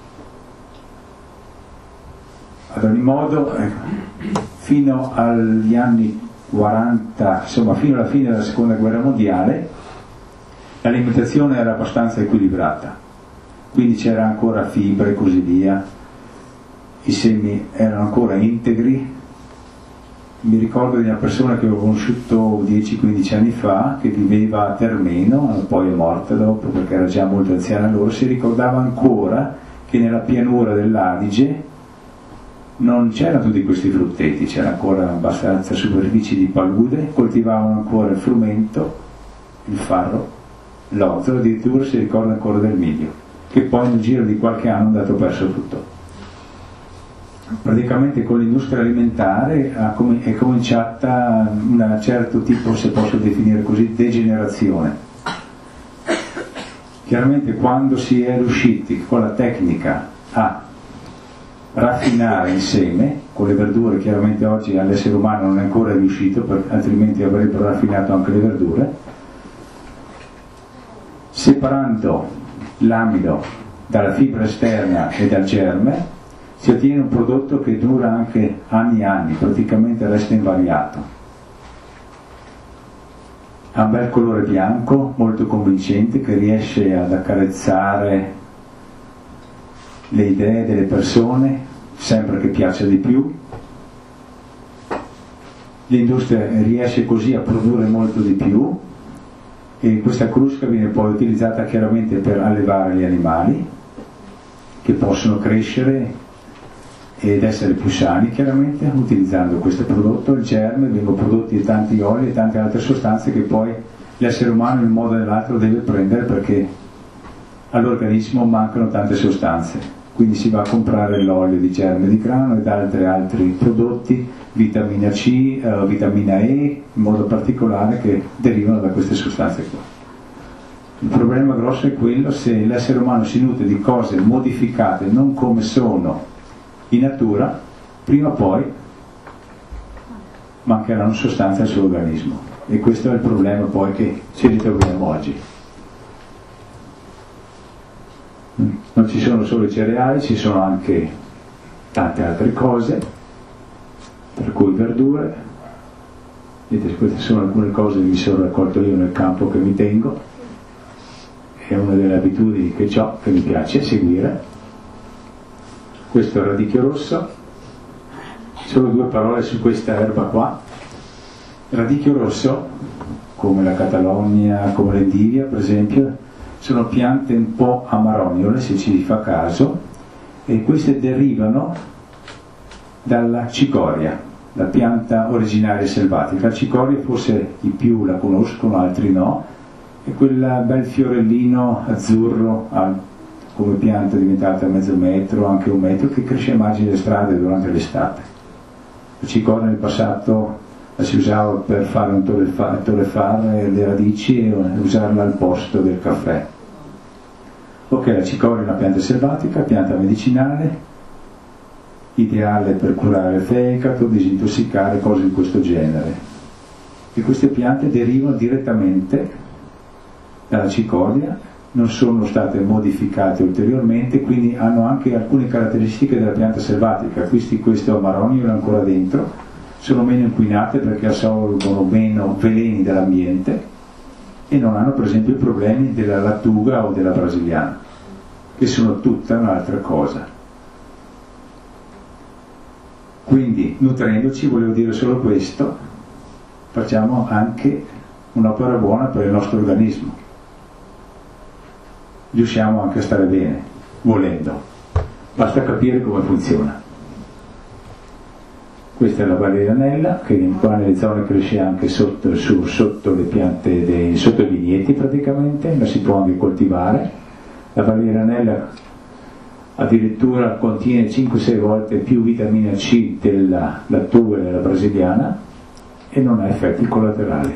Ad ogni modo, ecco, fino agli anni quaranta, insomma fino alla fine della seconda guerra mondiale, l'alimentazione era abbastanza equilibrata, quindi c'era ancora fibre e così via, i semi erano ancora integri. Mi ricordo di una persona che ho conosciuto dieci quindici anni fa, che viveva a Termeno, poi è morta dopo perché era già molto anziana allora, si ricordava ancora che nella pianura dell'Adige non c'erano tutti questi frutteti, c'era ancora abbastanza superfici di palude, coltivavano ancora il frumento, il farro, l'orzo, addirittura si ricorda ancora del miglio, che poi nel giro di qualche anno è andato perso tutto. Praticamente con l'industria alimentare è cominciata un certo tipo, se posso definire così, degenerazione. Chiaramente quando si è riusciti con la tecnica a raffinare insieme con le verdure. Chiaramente oggi all'essere umano non è ancora riuscito, per, altrimenti avrebbero raffinato anche le verdure, separando l'amido dalla fibra esterna e dal germe si ottiene un prodotto che dura anche anni e anni, praticamente resta invariato. Ha un bel colore bianco, molto convincente, che riesce ad accarezzare le idee delle persone, sempre che piaccia di più. L'industria riesce così a produrre molto di più e questa crusca viene poi utilizzata chiaramente per allevare gli animali, che possono crescere ed essere più sani, chiaramente utilizzando questo prodotto. Il germe, vengono prodotti tanti oli e tante altre sostanze che poi l'essere umano in un modo o nell'altro deve prendere, perché all'organismo mancano tante sostanze, quindi si va a comprare l'olio di germe di grano ed altri altri prodotti, vitamina C, eh, vitamina E in modo particolare, che derivano da queste sostanze qua. Il problema grosso è quello se l'essere umano si nutre di cose modificate non come sono in natura, prima o poi mancheranno sostanze al suo organismo, e questo è il problema poi che ci ritroviamo oggi. Non ci sono solo i cereali, ci sono anche tante altre cose, tra cui verdure. Vedete, queste sono alcune cose che mi sono raccolto io nel campo che mi tengo, è una delle abitudini che ho, che mi piace seguire. Questo è il radicchio rosso. Solo due parole su questa erba qua. Il radicchio rosso, come la Catalogna, come l'endivia per esempio, sono piante un po' amarognole, se ci fa caso, e queste derivano dalla cicoria, la pianta originaria selvatica. La cicoria forse i più la conoscono, altri no, è quel bel fiorellino azzurro, come pianta diventata mezzo metro, anche un metro, che cresce ai margini delle strade durante l'estate. La cicoria nel passato la si usava per fare un torrefare le radici e usarla al posto del caffè. Ok, la cicoria è una pianta selvatica, pianta medicinale, ideale per curare il fegato, disintossicare, cose di questo genere. E queste piante derivano direttamente dalla cicoria, non sono state modificate ulteriormente, quindi hanno anche alcune caratteristiche della pianta selvatica. Questi, questo amarognolo è ancora dentro, sono meno inquinate perché assorbono meno veleni dall'ambiente e non hanno per esempio i problemi della lattuga o della brasiliana, che sono tutta un'altra cosa. Quindi, nutrendoci, volevo dire solo questo, facciamo anche un'opera buona per il nostro organismo. Riusciamo anche a stare bene, volendo. Basta capire come funziona. Questa è la valerianella, che qua nelle zone cresce anche sotto, su, sotto le piante, dei, sotto i vigneti praticamente, la si può anche coltivare. La valerianella addirittura contiene cinque sei volte più vitamina C della lattuga e della brasiliana e non ha effetti collaterali.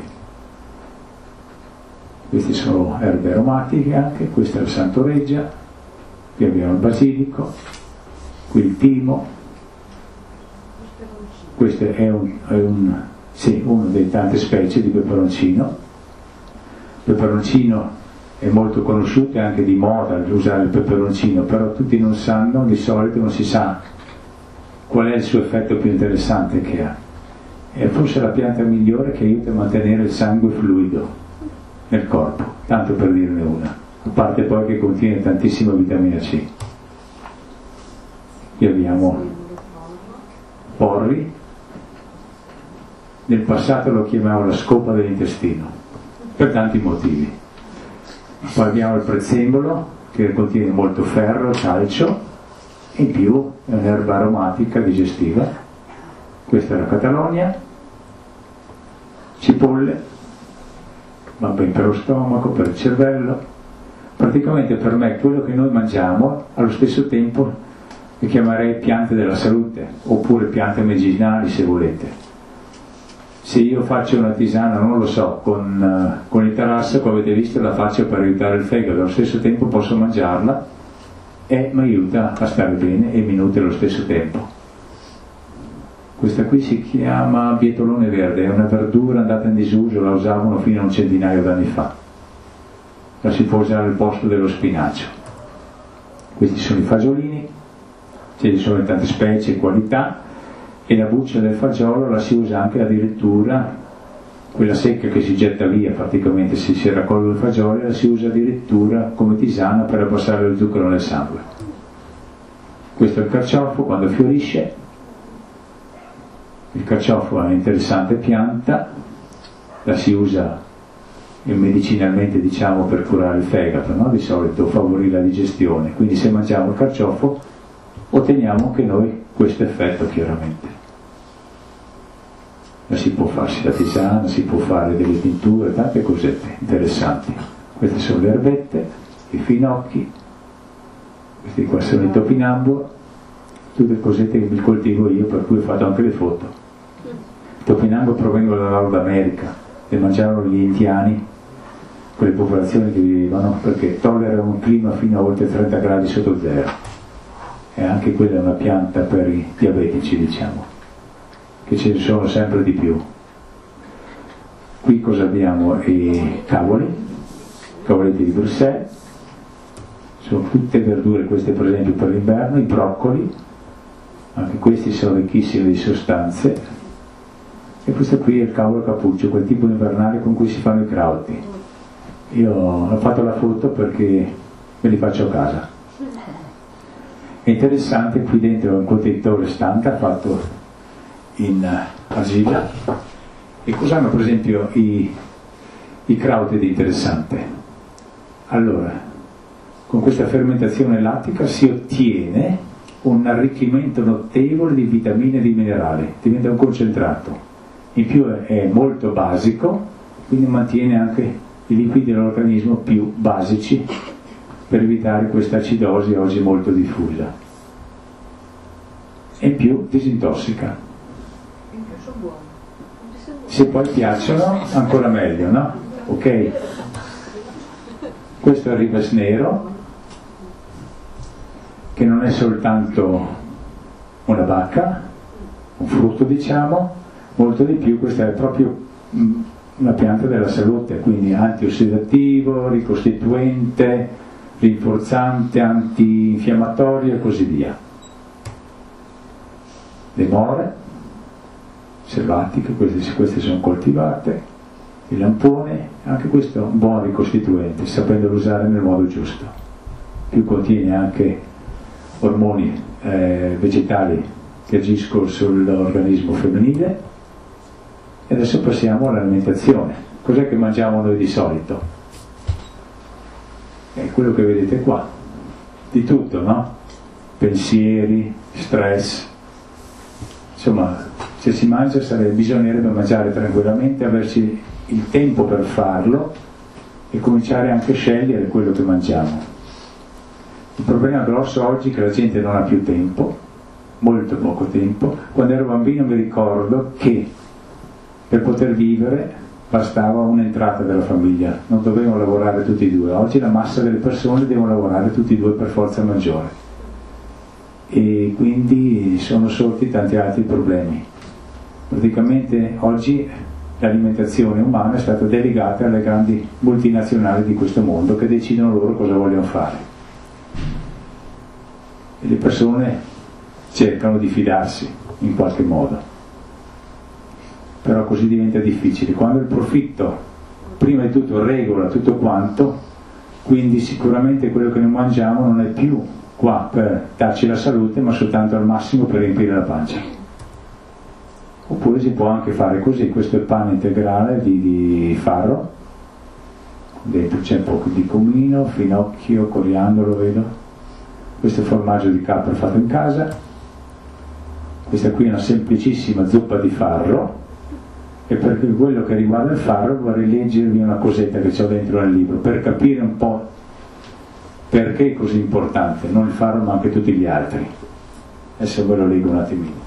Queste sono erbe aromatiche anche, questa è il santoreggia, qui abbiamo il basilico, qui il timo, questo è, un, è un, sì, una delle tante specie di peperoncino. Il peperoncino è molto conosciuto, è anche di moda usare il peperoncino, però tutti non sanno, di solito non si sa qual è il suo effetto più interessante che ha. È forse la pianta migliore che aiuta a mantenere il sangue fluido nel corpo, tanto per dirne una, a parte poi che contiene tantissima vitamina C. Qui abbiamo porri, nel passato lo chiamavano la scopa dell'intestino, per tanti motivi. Poi abbiamo il prezzembolo, che contiene molto ferro, calcio, e in più è un'erba aromatica digestiva. Questa è la Catalogna, cipolle, va bene per lo stomaco, per il cervello. Praticamente per me quello che noi mangiamo allo stesso tempo le chiamerei piante della salute, oppure piante medicinali se volete. Se io faccio una tisana, non lo so, con, con il tarasso, come avete visto, la faccio per aiutare il fegato, allo stesso tempo posso mangiarla e mi aiuta a stare bene e minuti allo stesso tempo. Questa qui si chiama bietolone verde, è una verdura andata in disuso, la usavano fino a un centinaio d'anni fa. La si può usare al posto dello spinacio. Questi sono i fagiolini, ce ne sono in tante specie e qualità, e la buccia del fagiolo la si usa anche addirittura, quella secca che si getta via praticamente se si raccoglie il fagiolo, la si usa addirittura come tisana per abbassare lo zucchero nel sangue. Questo è il carciofo quando fiorisce. Il carciofo è un'interessante pianta, la si usa medicinalmente, diciamo, per curare il fegato, no? Di solito favorire la digestione, quindi se mangiamo il carciofo otteniamo anche noi questo effetto chiaramente. La si può farsi la tisana, si può fare delle tinture, tante cosette interessanti. Queste sono le erbette, i finocchi, questi qua sono i topinambur, tutte cosette che mi coltivo io, per cui ho fatto anche le foto. I topinambur provengono dal Nord America, le mangiavano gli indiani, quelle popolazioni che vivevano, perché tollerano un clima fino a oltre trenta gradi sotto zero. E anche quella è una pianta per i diabetici, diciamo, che ce ne sono sempre di più. Qui cosa abbiamo? I cavoli, cavoletti di Bruxelles, sono tutte verdure, queste per esempio per l'inverno, i broccoli, anche questi sono ricchissimi di sostanze, e questo qui è il cavolo cappuccio, quel tipo invernale con cui si fanno i crauti. Io ho fatto la foto perché me li faccio a casa. È interessante, qui dentro un contenitore stanca fatto in argilla. E cosa hanno per esempio i, i crauti di interessante? Allora, con questa fermentazione lattica si ottiene un arricchimento notevole di vitamine e di minerali, diventa un concentrato. In più è molto basico, quindi mantiene anche i liquidi dell'organismo più basici per evitare questa acidosi oggi molto diffusa. E in più disintossica. Se poi piacciono ancora meglio, no? Ok? Questo è il ribes nero, che non è soltanto una bacca, un frutto diciamo, molto di più, questa è proprio una pianta della salute, quindi antiossidativo, ricostituente, rinforzante, antinfiammatorio e così via. Le more selvatiche, queste, queste sono coltivate, il lampone, anche questo è un buon ricostituente, sapendolo usare nel modo giusto. Più contiene anche ormoni eh, vegetali che agiscono sull'organismo femminile. E adesso passiamo all'alimentazione. Cos'è che mangiamo noi di solito? È quello che vedete qua, di tutto, no? Pensieri, stress, insomma, se si mangia sarebbe, bisognerebbe mangiare tranquillamente, averci il tempo per farlo e cominciare anche a scegliere quello che mangiamo. Il problema grosso oggi è che la gente non ha più tempo, molto poco tempo. Quando ero bambino mi ricordo che per poter vivere bastava un'entrata della famiglia, non dovevano lavorare tutti e due. Oggi la massa delle persone devono lavorare tutti e due per forza maggiore, e quindi sono sorti tanti altri problemi. Praticamente oggi l'alimentazione umana è stata delegata alle grandi multinazionali di questo mondo, che decidono loro cosa vogliono fare, e le persone cercano di fidarsi in qualche modo. Però così diventa difficile. Quando il profitto prima di tutto regola tutto quanto, quindi sicuramente quello che noi mangiamo non è più qua per darci la salute, ma soltanto al massimo per riempire la pancia. Oppure si può anche fare così. Questo è il pane integrale di, di farro, dentro c'è un po' di comino, finocchio, coriandolo, vedo. Questo è il formaggio di capra fatto in casa. Questa qui è una semplicissima zuppa di farro. E per quello che riguarda il farro vorrei leggervi una cosetta che ho dentro nel libro, per capire un po' perché è così importante, non il farro ma anche tutti gli altri. Adesso ve lo leggo un attimino.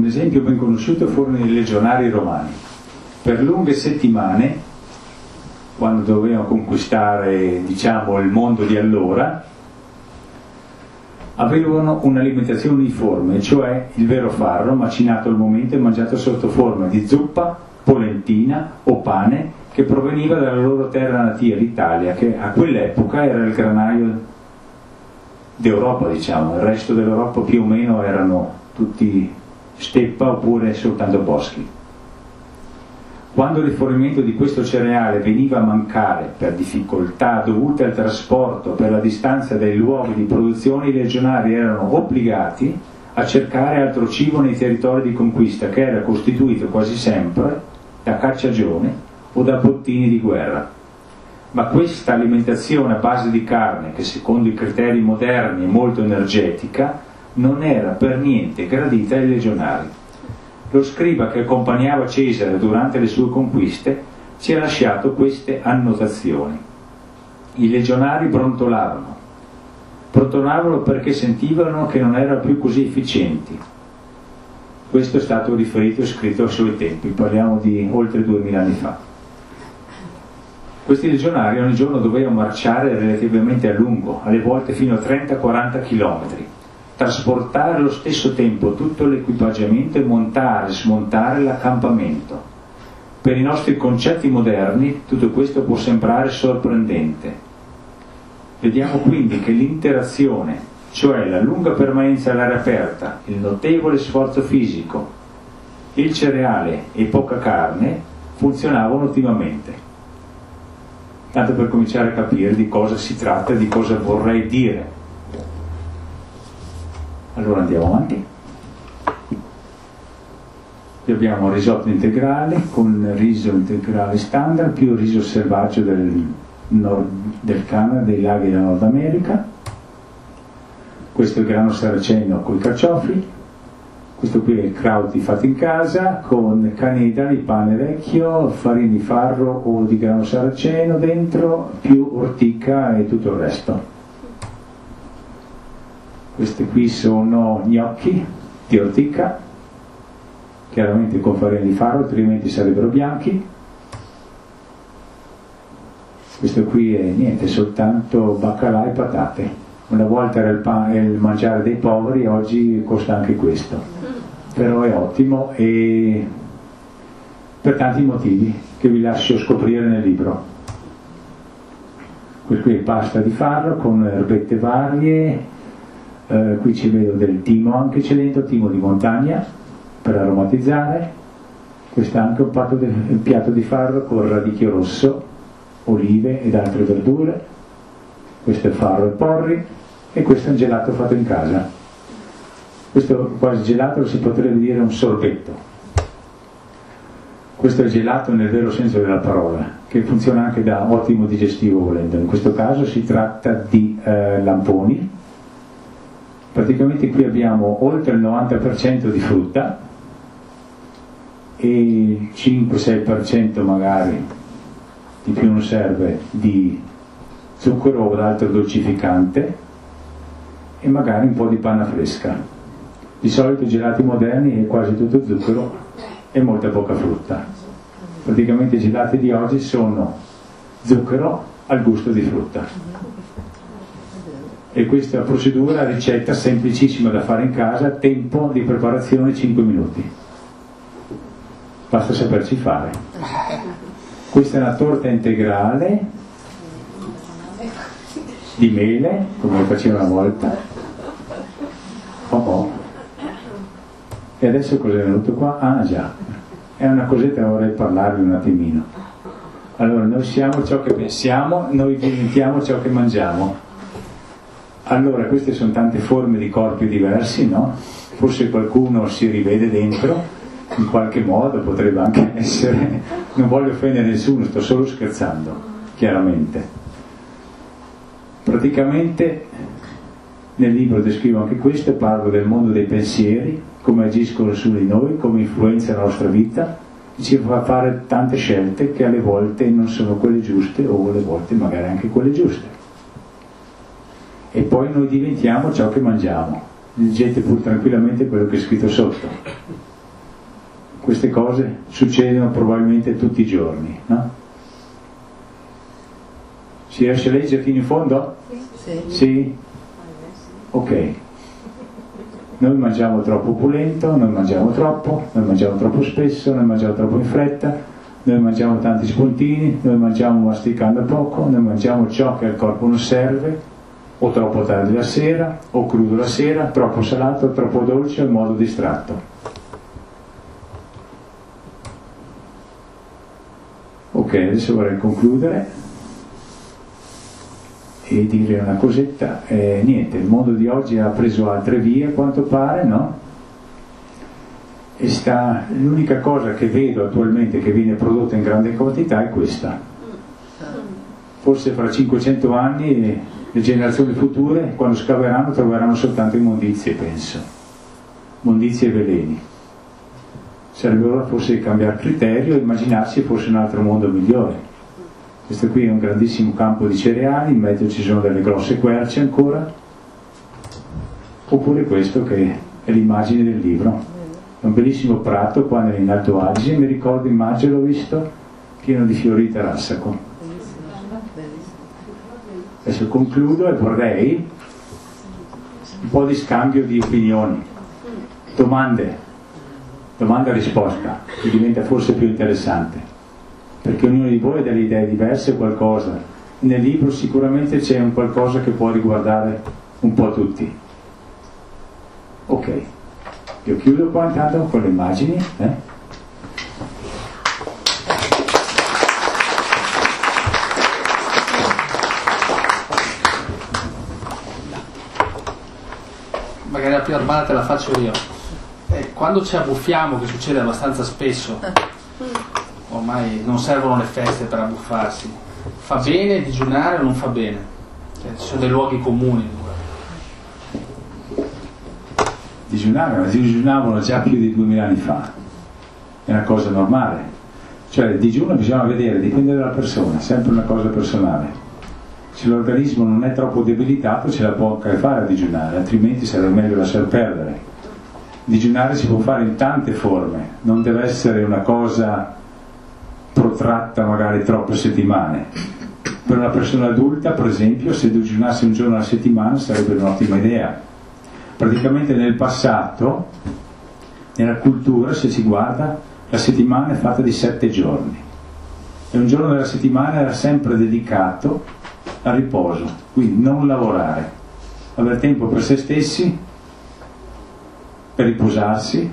esempio ben conosciuto furono i legionari romani. Per lunghe settimane, quando dovevano conquistare, diciamo, il mondo di allora, avevano un'alimentazione uniforme, cioè il vero farro macinato al momento e mangiato sotto forma di zuppa, polentina o pane che proveniva dalla loro terra natia, l'Italia, che a quell'epoca era il granaio d'Europa, diciamo. Il resto dell'Europa più o meno erano tutti steppa oppure soltanto boschi. Quando il rifornimento di questo cereale veniva a mancare per difficoltà dovute al trasporto, per la distanza dai luoghi di produzione, i legionari erano obbligati a cercare altro cibo nei territori di conquista, che era costituito quasi sempre da cacciagione o da bottini di guerra. Ma questa alimentazione a base di carne, che secondo i criteri moderni è molto energetica, non era per niente gradita ai legionari. Lo scriba che accompagnava Cesare durante le sue conquiste ci ha lasciato queste annotazioni. I legionari brontolavano. Brontolavano perché sentivano che non erano più così efficienti. Questo è stato riferito e scritto ai suoi tempi, parliamo di oltre duemila anni fa. Questi legionari ogni giorno dovevano marciare relativamente a lungo, alle volte fino a trenta quaranta chilometri, trasportare allo stesso tempo tutto l'equipaggiamento e montare e smontare l'accampamento. Per i nostri concetti moderni tutto questo può sembrare sorprendente. Vediamo quindi che l'interazione, cioè la lunga permanenza all'aria aperta, il notevole sforzo fisico, il cereale e poca carne funzionavano ottimamente. Tanto per cominciare a capire di cosa si tratta e di cosa vorrei dire. Allora andiamo avanti. Qui abbiamo risotto integrale con riso integrale standard più riso selvaggio del, nord, del Canada, dei laghi del Nord America. Questo è il grano saraceno con i carciofi. Questo qui è il krauti fatto in casa con caneda di pane vecchio, farina di farro o di grano saraceno dentro, più ortica e tutto il resto. Questi qui sono gnocchi di ortica, chiaramente con farina di farro, altrimenti sarebbero bianchi. Questo qui è niente, soltanto baccalà e patate. Una volta era il, pan, il mangiare dei poveri, oggi costa anche questo. Però è ottimo e per tanti motivi che vi lascio scoprire nel libro. Questo qui è pasta di farro con erbette varie, eh, qui ci vedo del timo, anche c'è dentro timo di montagna per aromatizzare. Questo è anche un piatto, di, un piatto di farro con radicchio rosso, olive ed altre verdure. Questo è farro e porri e questo è un gelato fatto in casa. Questo quasi gelato si potrebbe dire un sorbetto. Questo è gelato nel vero senso della parola, che funziona anche da ottimo digestivo volendo. In questo caso si tratta di eh, lamponi. Praticamente qui abbiamo oltre il novanta per cento di frutta e il cinque sei per cento magari, di più non serve, di zucchero o altro dolcificante e magari un po' di panna fresca. Di solito i gelati moderni è quasi tutto zucchero e molta poca frutta. Praticamente i gelati di oggi sono zucchero al gusto di frutta. E questa procedura, ricetta semplicissima da fare in casa, tempo di preparazione cinque minuti. Basta saperci fare. Questa è una torta integrale di mele, come faceva una volta. Oh oh. E adesso cos'è venuto qua? Ah già, è una cosetta che vorrei parlarvi un attimino. Allora, noi siamo ciò che pensiamo, noi diventiamo ciò che mangiamo. Allora, queste sono tante forme di corpi diversi, no? Forse qualcuno si rivede dentro, in qualche modo potrebbe anche essere, non voglio offendere nessuno, sto solo scherzando, chiaramente. Praticamente nel libro descrivo anche questo, parlo del mondo dei pensieri, come agiscono su di noi, come influenza la nostra vita, e ci fa fare tante scelte che alle volte non sono quelle giuste o alle volte magari anche quelle giuste. E poi noi diventiamo ciò che mangiamo. Leggete pur tranquillamente quello che è scritto sotto. queste cose succedono probabilmente tutti i giorni, no? Si riesce a leggere fino in fondo? Sì. Sì? Ok. Noi mangiamo troppo opulento, noi mangiamo troppo, noi mangiamo troppo spesso, noi mangiamo troppo in fretta, noi mangiamo tanti spuntini, noi mangiamo masticando poco, noi mangiamo ciò che al corpo non serve, o troppo tardi la sera, o crudo la sera, troppo salato, troppo dolce, o in modo distratto. Ok, adesso vorrei concludere e dire una cosetta. Eh, niente, il mondo di oggi ha preso altre vie a quanto pare, no? E sta, l'unica cosa che vedo attualmente che viene prodotta in grande quantità è questa. Forse fra cinquecento anni le generazioni future, quando scaveranno, troveranno soltanto immondizie, penso, immondizie e veleni. Sarebbe ora forse di cambiare criterio e immaginarsi forse un altro mondo migliore. Questo qui è un grandissimo campo di cereali, in mezzo ci sono delle grosse querce ancora, oppure questo che è l'immagine del libro. È un bellissimo prato qua in Alto Adige, mi ricordo in maggio l'ho visto, pieno di fiori di tarassaco. Adesso concludo e vorrei un po' di scambio di opinioni, domande, domanda e risposta, che diventa forse più interessante. Perché ognuno di voi ha delle idee diverse, qualcosa. Nel libro sicuramente c'è un qualcosa che può riguardare un po' tutti. Ok, io chiudo qua intanto con le immagini. Eh? Magari la prima domanda te la faccio io. Eh, quando ci abbuffiamo, che succede abbastanza spesso, ormai non servono le feste per abbuffarsi, fa bene digiunare o non fa bene? Cioè, ci sono dei luoghi comuni. Digiunare, ma digiunavano già più di duemila anni fa, è una cosa normale. Cioè il digiuno bisogna vedere, dipende dalla persona, sempre una cosa personale. Se l'organismo non è troppo debilitato ce la può anche fare a digiunare, altrimenti sarebbe meglio lasciar perdere. Digiunare si può fare in tante forme, non deve essere una cosa protratta magari troppe settimane. Per una persona adulta, per esempio, se digiunasse un giorno alla settimana sarebbe un'ottima idea. Praticamente nel passato, nella cultura, se si guarda, la settimana è fatta di sette giorni e un giorno della settimana era sempre dedicato al riposo, quindi non lavorare, avere tempo per se stessi, per riposarsi,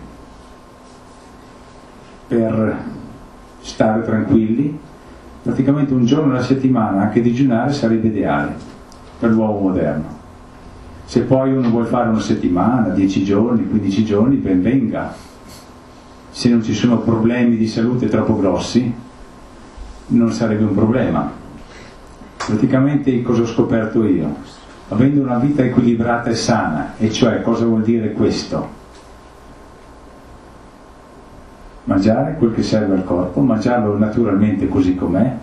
per stare tranquilli. Praticamente un giorno alla settimana, anche digiunare, sarebbe ideale per l'uomo moderno. Se poi uno vuole fare una settimana, dieci giorni, quindici giorni, ben venga. Se non ci sono problemi di salute troppo grossi, non sarebbe un problema. Praticamente cosa ho scoperto io? Avendo una vita equilibrata e sana, e cioè cosa vuol dire questo? Mangiare quel che serve al corpo, mangiarlo naturalmente così com'è,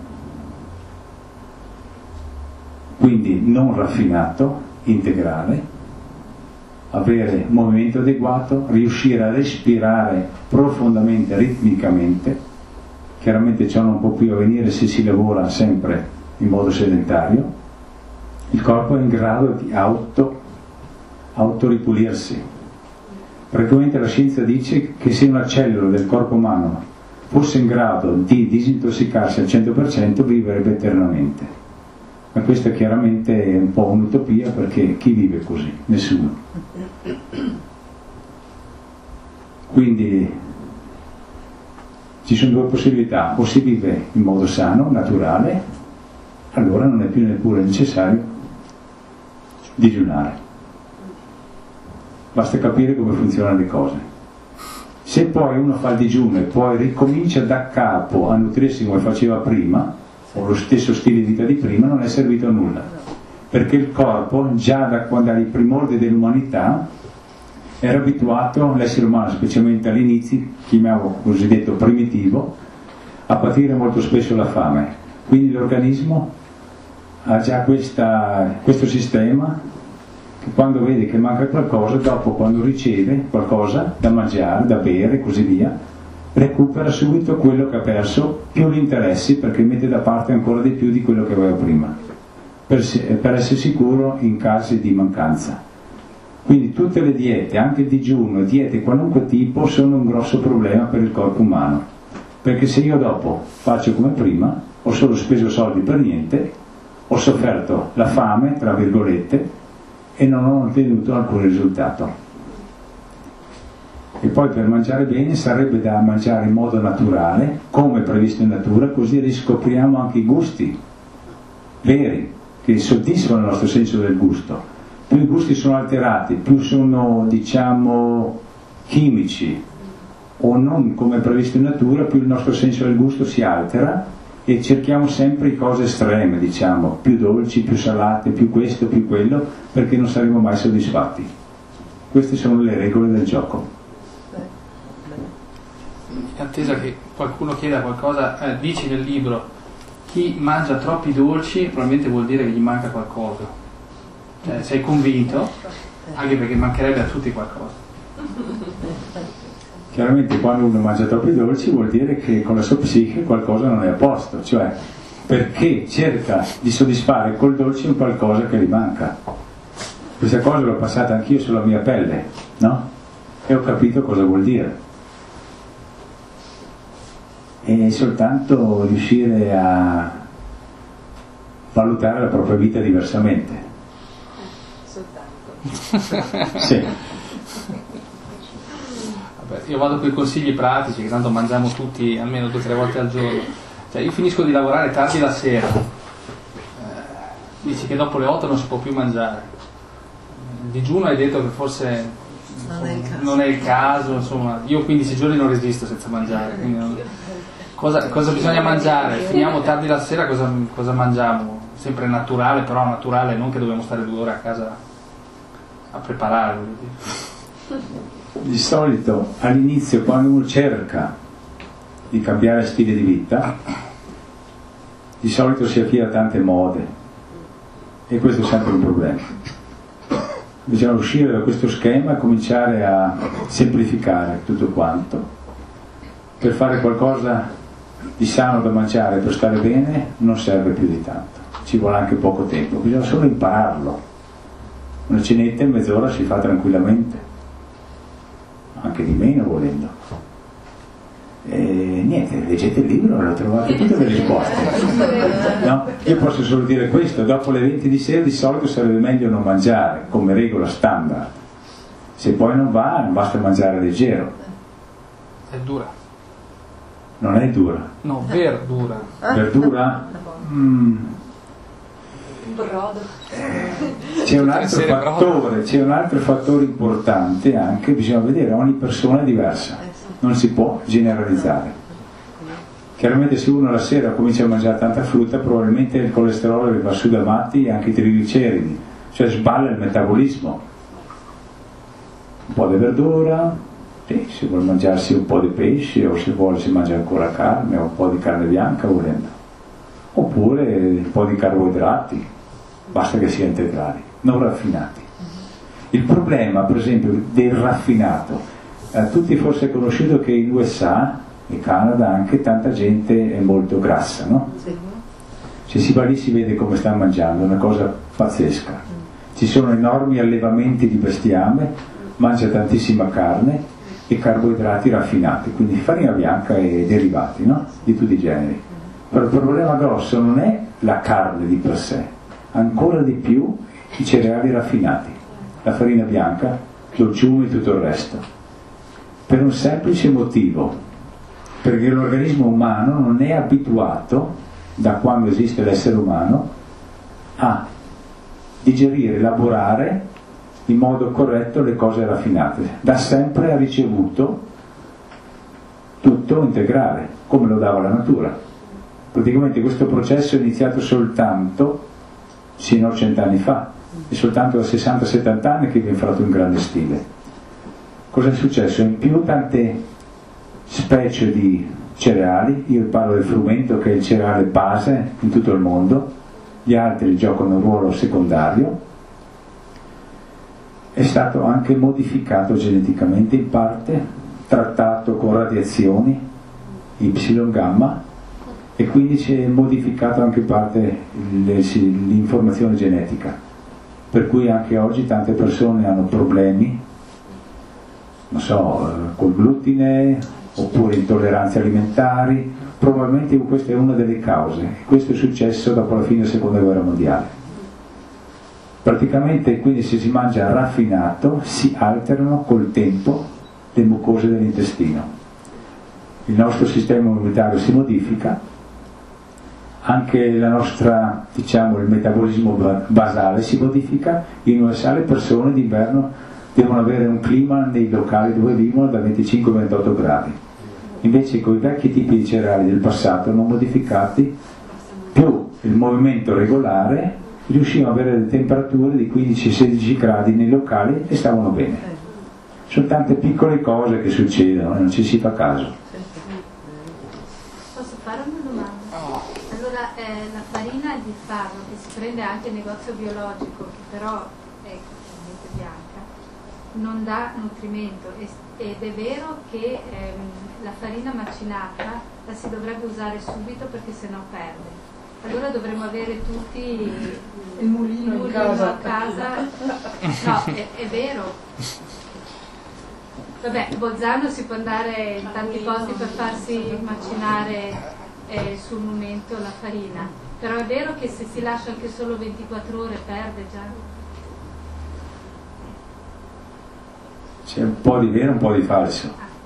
quindi non raffinato, integrale, avere movimento adeguato, riuscire a respirare profondamente, ritmicamente. Chiaramente ciò non può più avvenire se si lavora sempre in modo sedentario. Il corpo è in grado di auto, autoripulirsi. Praticamente la scienza dice che se una cellula del corpo umano fosse in grado di disintossicarsi al cento per cento vivrebbe eternamente. Ma questa chiaramente è un po' un'utopia, perché chi vive così? Nessuno. Quindi ci sono due possibilità: o si vive in modo sano, naturale, allora non è più neppure necessario digiunare. Basta capire come funzionano le cose. Se poi uno fa il digiuno e poi ricomincia da capo a nutrirsi come faceva prima, o lo stesso stile di vita di prima, non è servito a nulla, perché il corpo già da quando ai primordi dell'umanità era abituato, l'essere umano specialmente all'inizio, chiamiamo cosiddetto primitivo, a patire molto spesso la fame. Quindi l'organismo ha già questa, questo sistema che quando vede che manca qualcosa, dopo quando riceve qualcosa da mangiare, da bere e così via, recupera subito quello che ha perso, più gli interessi, perché mette da parte ancora di più di quello che aveva prima, per, per essere sicuro in casi di mancanza. Quindi tutte le diete, anche il digiuno, diete di qualunque tipo, sono un grosso problema per il corpo umano, perché se io dopo faccio come prima, ho solo speso soldi per niente, ho sofferto la fame, tra virgolette, e non ho ottenuto alcun risultato. E poi per mangiare bene sarebbe da mangiare in modo naturale, come previsto in natura, così riscopriamo anche i gusti veri, che soddisfano il nostro senso del gusto. Più i gusti sono alterati, più sono, diciamo, chimici o non come previsto in natura, più il nostro senso del gusto si altera e cerchiamo sempre cose estreme, diciamo, più dolci, più salate, più questo, più quello, perché non saremo mai soddisfatti. Queste sono le regole del gioco. In attesa che qualcuno chieda qualcosa, eh, dici nel libro, chi mangia troppi dolci probabilmente vuol dire che gli manca qualcosa. Cioè, sei convinto, anche perché mancherebbe a tutti qualcosa. Chiaramente quando uno mangia troppi dolci vuol dire che con la sua psiche qualcosa non è a posto, cioè perché cerca di soddisfare col dolce un qualcosa che gli manca. Questa cosa l'ho passata anch'io sulla mia pelle, no? E ho capito cosa vuol dire. E soltanto riuscire a valutare la propria vita diversamente. Sì. Vabbè, io vado con i consigli pratici, che tanto mangiamo tutti almeno due o tre volte al giorno. Cioè, io finisco di lavorare tardi la sera, eh, dici che dopo le otto non si può più mangiare. Il digiuno hai detto che forse insomma, non, è il caso. non è il caso, insomma, io quindici giorni non resisto senza mangiare. Quindi non... cosa, cosa bisogna mangiare? Finiamo tardi la sera, cosa, cosa mangiamo? Sempre naturale, però naturale, non che dobbiamo stare due ore a casa a preparare. Di solito all'inizio, quando uno cerca di cambiare stile di vita, di solito si affida a tante mode e questo è sempre un problema. Bisogna uscire da questo schema e cominciare a semplificare tutto quanto. Per fare qualcosa di sano da mangiare, per stare bene, non serve più di tanto, ci vuole anche poco tempo, bisogna solo impararlo. Una cenetta in mezz'ora si fa tranquillamente, anche di meno volendo. E niente, leggete il libro e lo trovate tutte le risposte. No? Io posso solo dire questo: dopo le venti di sera di solito sarebbe meglio non mangiare, come regola standard. Se poi non va, non basta mangiare leggero. È dura. Non è dura. No, verdura. Verdura? Mm. Brodo. C'è un altro fattore, c'è un altro fattore importante anche, bisogna vedere, ogni persona è diversa, non si può generalizzare. Chiaramente se uno la sera comincia a mangiare tanta frutta, probabilmente il colesterolo va su da matti e anche i trigliceridi, cioè sballa il metabolismo. Un po' di verdura, sì, se vuole mangiarsi un po' di pesce, o se vuole si mangia ancora carne o un po' di carne bianca volendo, oppure un po' di carboidrati, basta che siano integrali, non raffinati. Il problema, per esempio, del raffinato, eh, tutti forse è conosciuto che in U S A e Canada anche tanta gente è molto grassa, no? Se si va lì si vede come sta mangiando, è una cosa pazzesca. Ci sono enormi allevamenti di bestiame, mangia tantissima carne e carboidrati raffinati, quindi farina bianca e derivati, no? Di tutti i generi. Però il problema grosso non è la carne di per sé, ancora di più i cereali raffinati, la farina bianca, l'orciume e tutto il resto, per un semplice motivo, perché l'organismo umano non è abituato, da quando esiste l'essere umano, a digerire, elaborare in modo corretto le cose raffinate. Da sempre ha ricevuto tutto integrale, come lo dava la natura. Praticamente questo processo è iniziato soltanto sino a cent'anni fa, è soltanto da sessanta settanta anni che viene fatto in grande stile. Cosa è successo? In più tante specie di cereali, io parlo del frumento che è il cereale base in tutto il mondo, gli altri giocano un ruolo secondario, è stato anche modificato geneticamente in parte, trattato con radiazioni, Y, gamma, e quindi si è modificato anche in parte l'informazione genetica, per cui anche oggi tante persone hanno problemi, non so, col glutine oppure intolleranze alimentari. Probabilmente questa è una delle cause, e questo è successo dopo la fine della seconda guerra mondiale. Praticamente quindi se si mangia raffinato si alterano col tempo le mucose dell'intestino, il nostro sistema immunitario si modifica, anche la nostra, diciamo, il metabolismo basale si modifica. In universale le persone d'inverno devono avere un clima nei locali dove vivono da venticinque a ventotto gradi, invece con i vecchi tipi di cereali del passato non modificati, più il movimento regolare, riuscivano ad avere delle temperature di quindici sedici gradi nei locali e stavano bene. Sono tante piccole cose che succedono e non ci si fa caso. Posso fare una domanda? Allora, eh, la farina di farro che si prende anche nel negozio biologico, che però è completamente bianca, non dà nutrimento, ed è vero che ehm, la farina macinata la si dovrebbe usare subito perché sennò perde. Allora dovremmo avere tutti il mulino, il mulino in casa. a casa. No, è, è vero. Vabbè, Bolzano si può andare in tanti posti per farsi macinare eh, sul momento la farina, però è vero che se si lascia anche solo ventiquattro ore perde già. C'è un po' di vero e un po' di falso.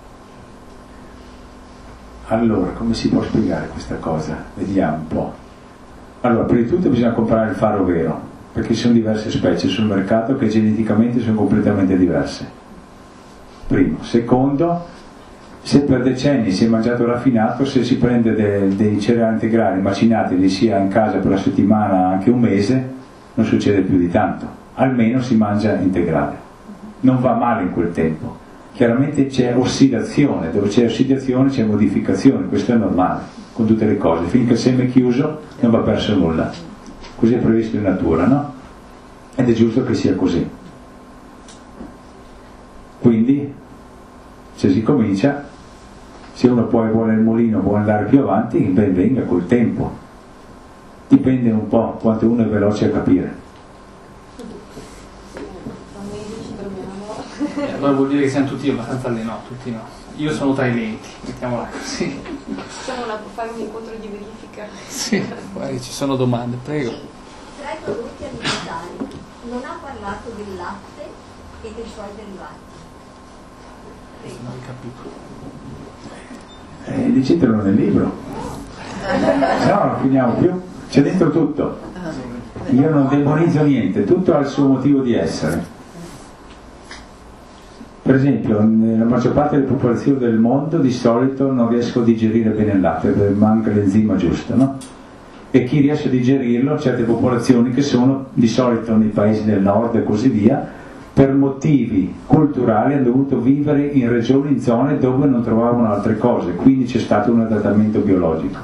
Allora, come si può spiegare questa cosa? Vediamo un po'. Allora, prima di tutto bisogna comprare il farro vero, perché ci sono diverse specie sul mercato che geneticamente sono completamente diverse. Primo. Secondo, se per decenni si è mangiato raffinato, se si prende de, dei cereali integrali macinati, li sia in casa per la settimana, anche un mese, non succede più di tanto. Almeno si mangia integrale. Non va male in quel tempo. Chiaramente c'è ossidazione, dove c'è ossidazione c'è modificazione, questo è normale, con tutte le cose. Finché il seme è chiuso non va perso nulla. Così è previsto in natura, no? Ed è giusto che sia così. Quindi, se si comincia, se uno poi vuole il mulino, vuole andare più avanti, ben venga col tempo. Dipende un po' quanto uno è veloce a capire. Eh, allora vuol dire che siamo tutti abbastanza lenti, no, tutti no. Io sono tra i lenti, mettiamola così. Possiamo una, fare un incontro di verifica. Sì, poi ci sono domande, prego. Tra i prodotti alimentari non ha parlato del latte e dei suoi derivati. Non ho capito. Eh, dicetelo nel libro. No, non finiamo più. C'è dentro tutto. Io non demonizzo niente, tutto ha il suo motivo di essere. Per esempio, nella maggior parte delle popolazioni del mondo di solito non riesco a digerire bene il latte, perché manca l'enzima giusta, no? E chi riesce a digerirlo, certe popolazioni che sono di solito nei paesi del nord e così via, per motivi culturali hanno dovuto vivere in regioni, in zone dove non trovavano altre cose, quindi c'è stato un adattamento biologico.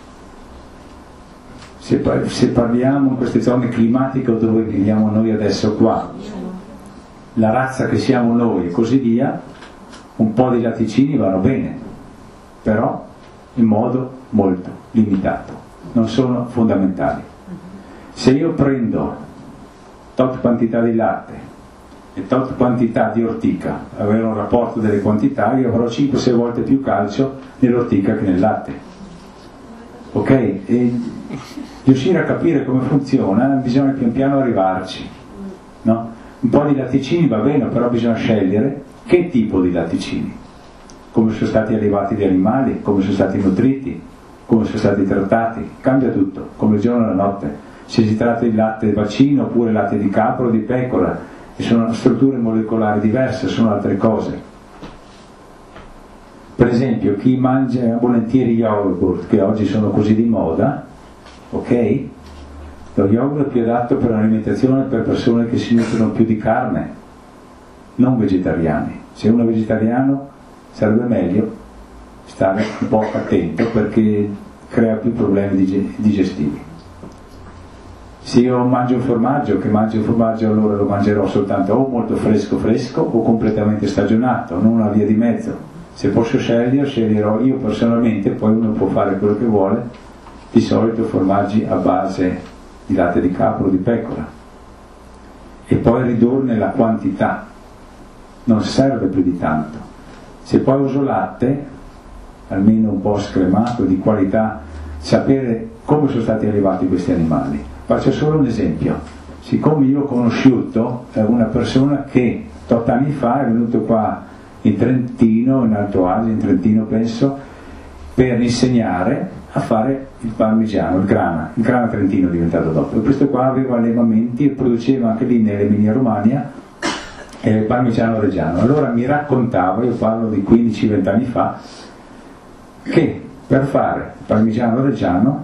Se, se parliamo in queste zone climatiche dove viviamo noi adesso qua, la razza che siamo noi e così via, un po' di latticini vanno bene, però in modo molto limitato, non sono fondamentali. Se io prendo tot quantità di latte e tot quantità di ortica, avere un rapporto delle quantità, io avrò cinque sei volte più calcio nell'ortica che nel latte. Ok? E riuscire a capire come funziona bisogna pian piano arrivarci, no? Un po' di latticini va bene, però bisogna scegliere che tipo di latticini, come sono stati allevati gli animali, come sono stati nutriti, come sono stati trattati, cambia tutto, come il giorno e la notte. Se si tratta di latte vaccino oppure latte di capra o di pecora, e sono strutture molecolari diverse, sono altre cose. Per esempio, chi mangia volentieri yogurt, che oggi sono così di moda, ok? Lo yogurt è più adatto per l'alimentazione per persone che si nutrono più di carne, non vegetariani. Se uno è vegetariano sarebbe meglio stare un po' attento perché crea più problemi digestivi. Se io mangio un formaggio, che mangio un formaggio allora lo mangerò soltanto o molto fresco fresco o completamente stagionato, non una via di mezzo. Se posso scegliere, sceglierò io personalmente, poi uno può fare quello che vuole, di solito formaggi a base di latte di capra o di pecora, e poi ridurne la quantità, non serve più di tanto. Se poi uso latte, almeno un po' scremato, di qualità, sapere come sono stati allevati questi animali. Faccio solo un esempio: siccome io ho conosciuto una persona che otto anni fa è venuto qua in Trentino, in Alto Adige, in Trentino penso, per insegnare a fare il parmigiano, il grana, il grana trentino è diventato dopo. E questo qua aveva allevamenti e produceva anche lì nell'Emilia Romagna eh, il parmigiano reggiano. Allora mi raccontava, io parlo di quindici venti anni fa, che per fare il parmigiano reggiano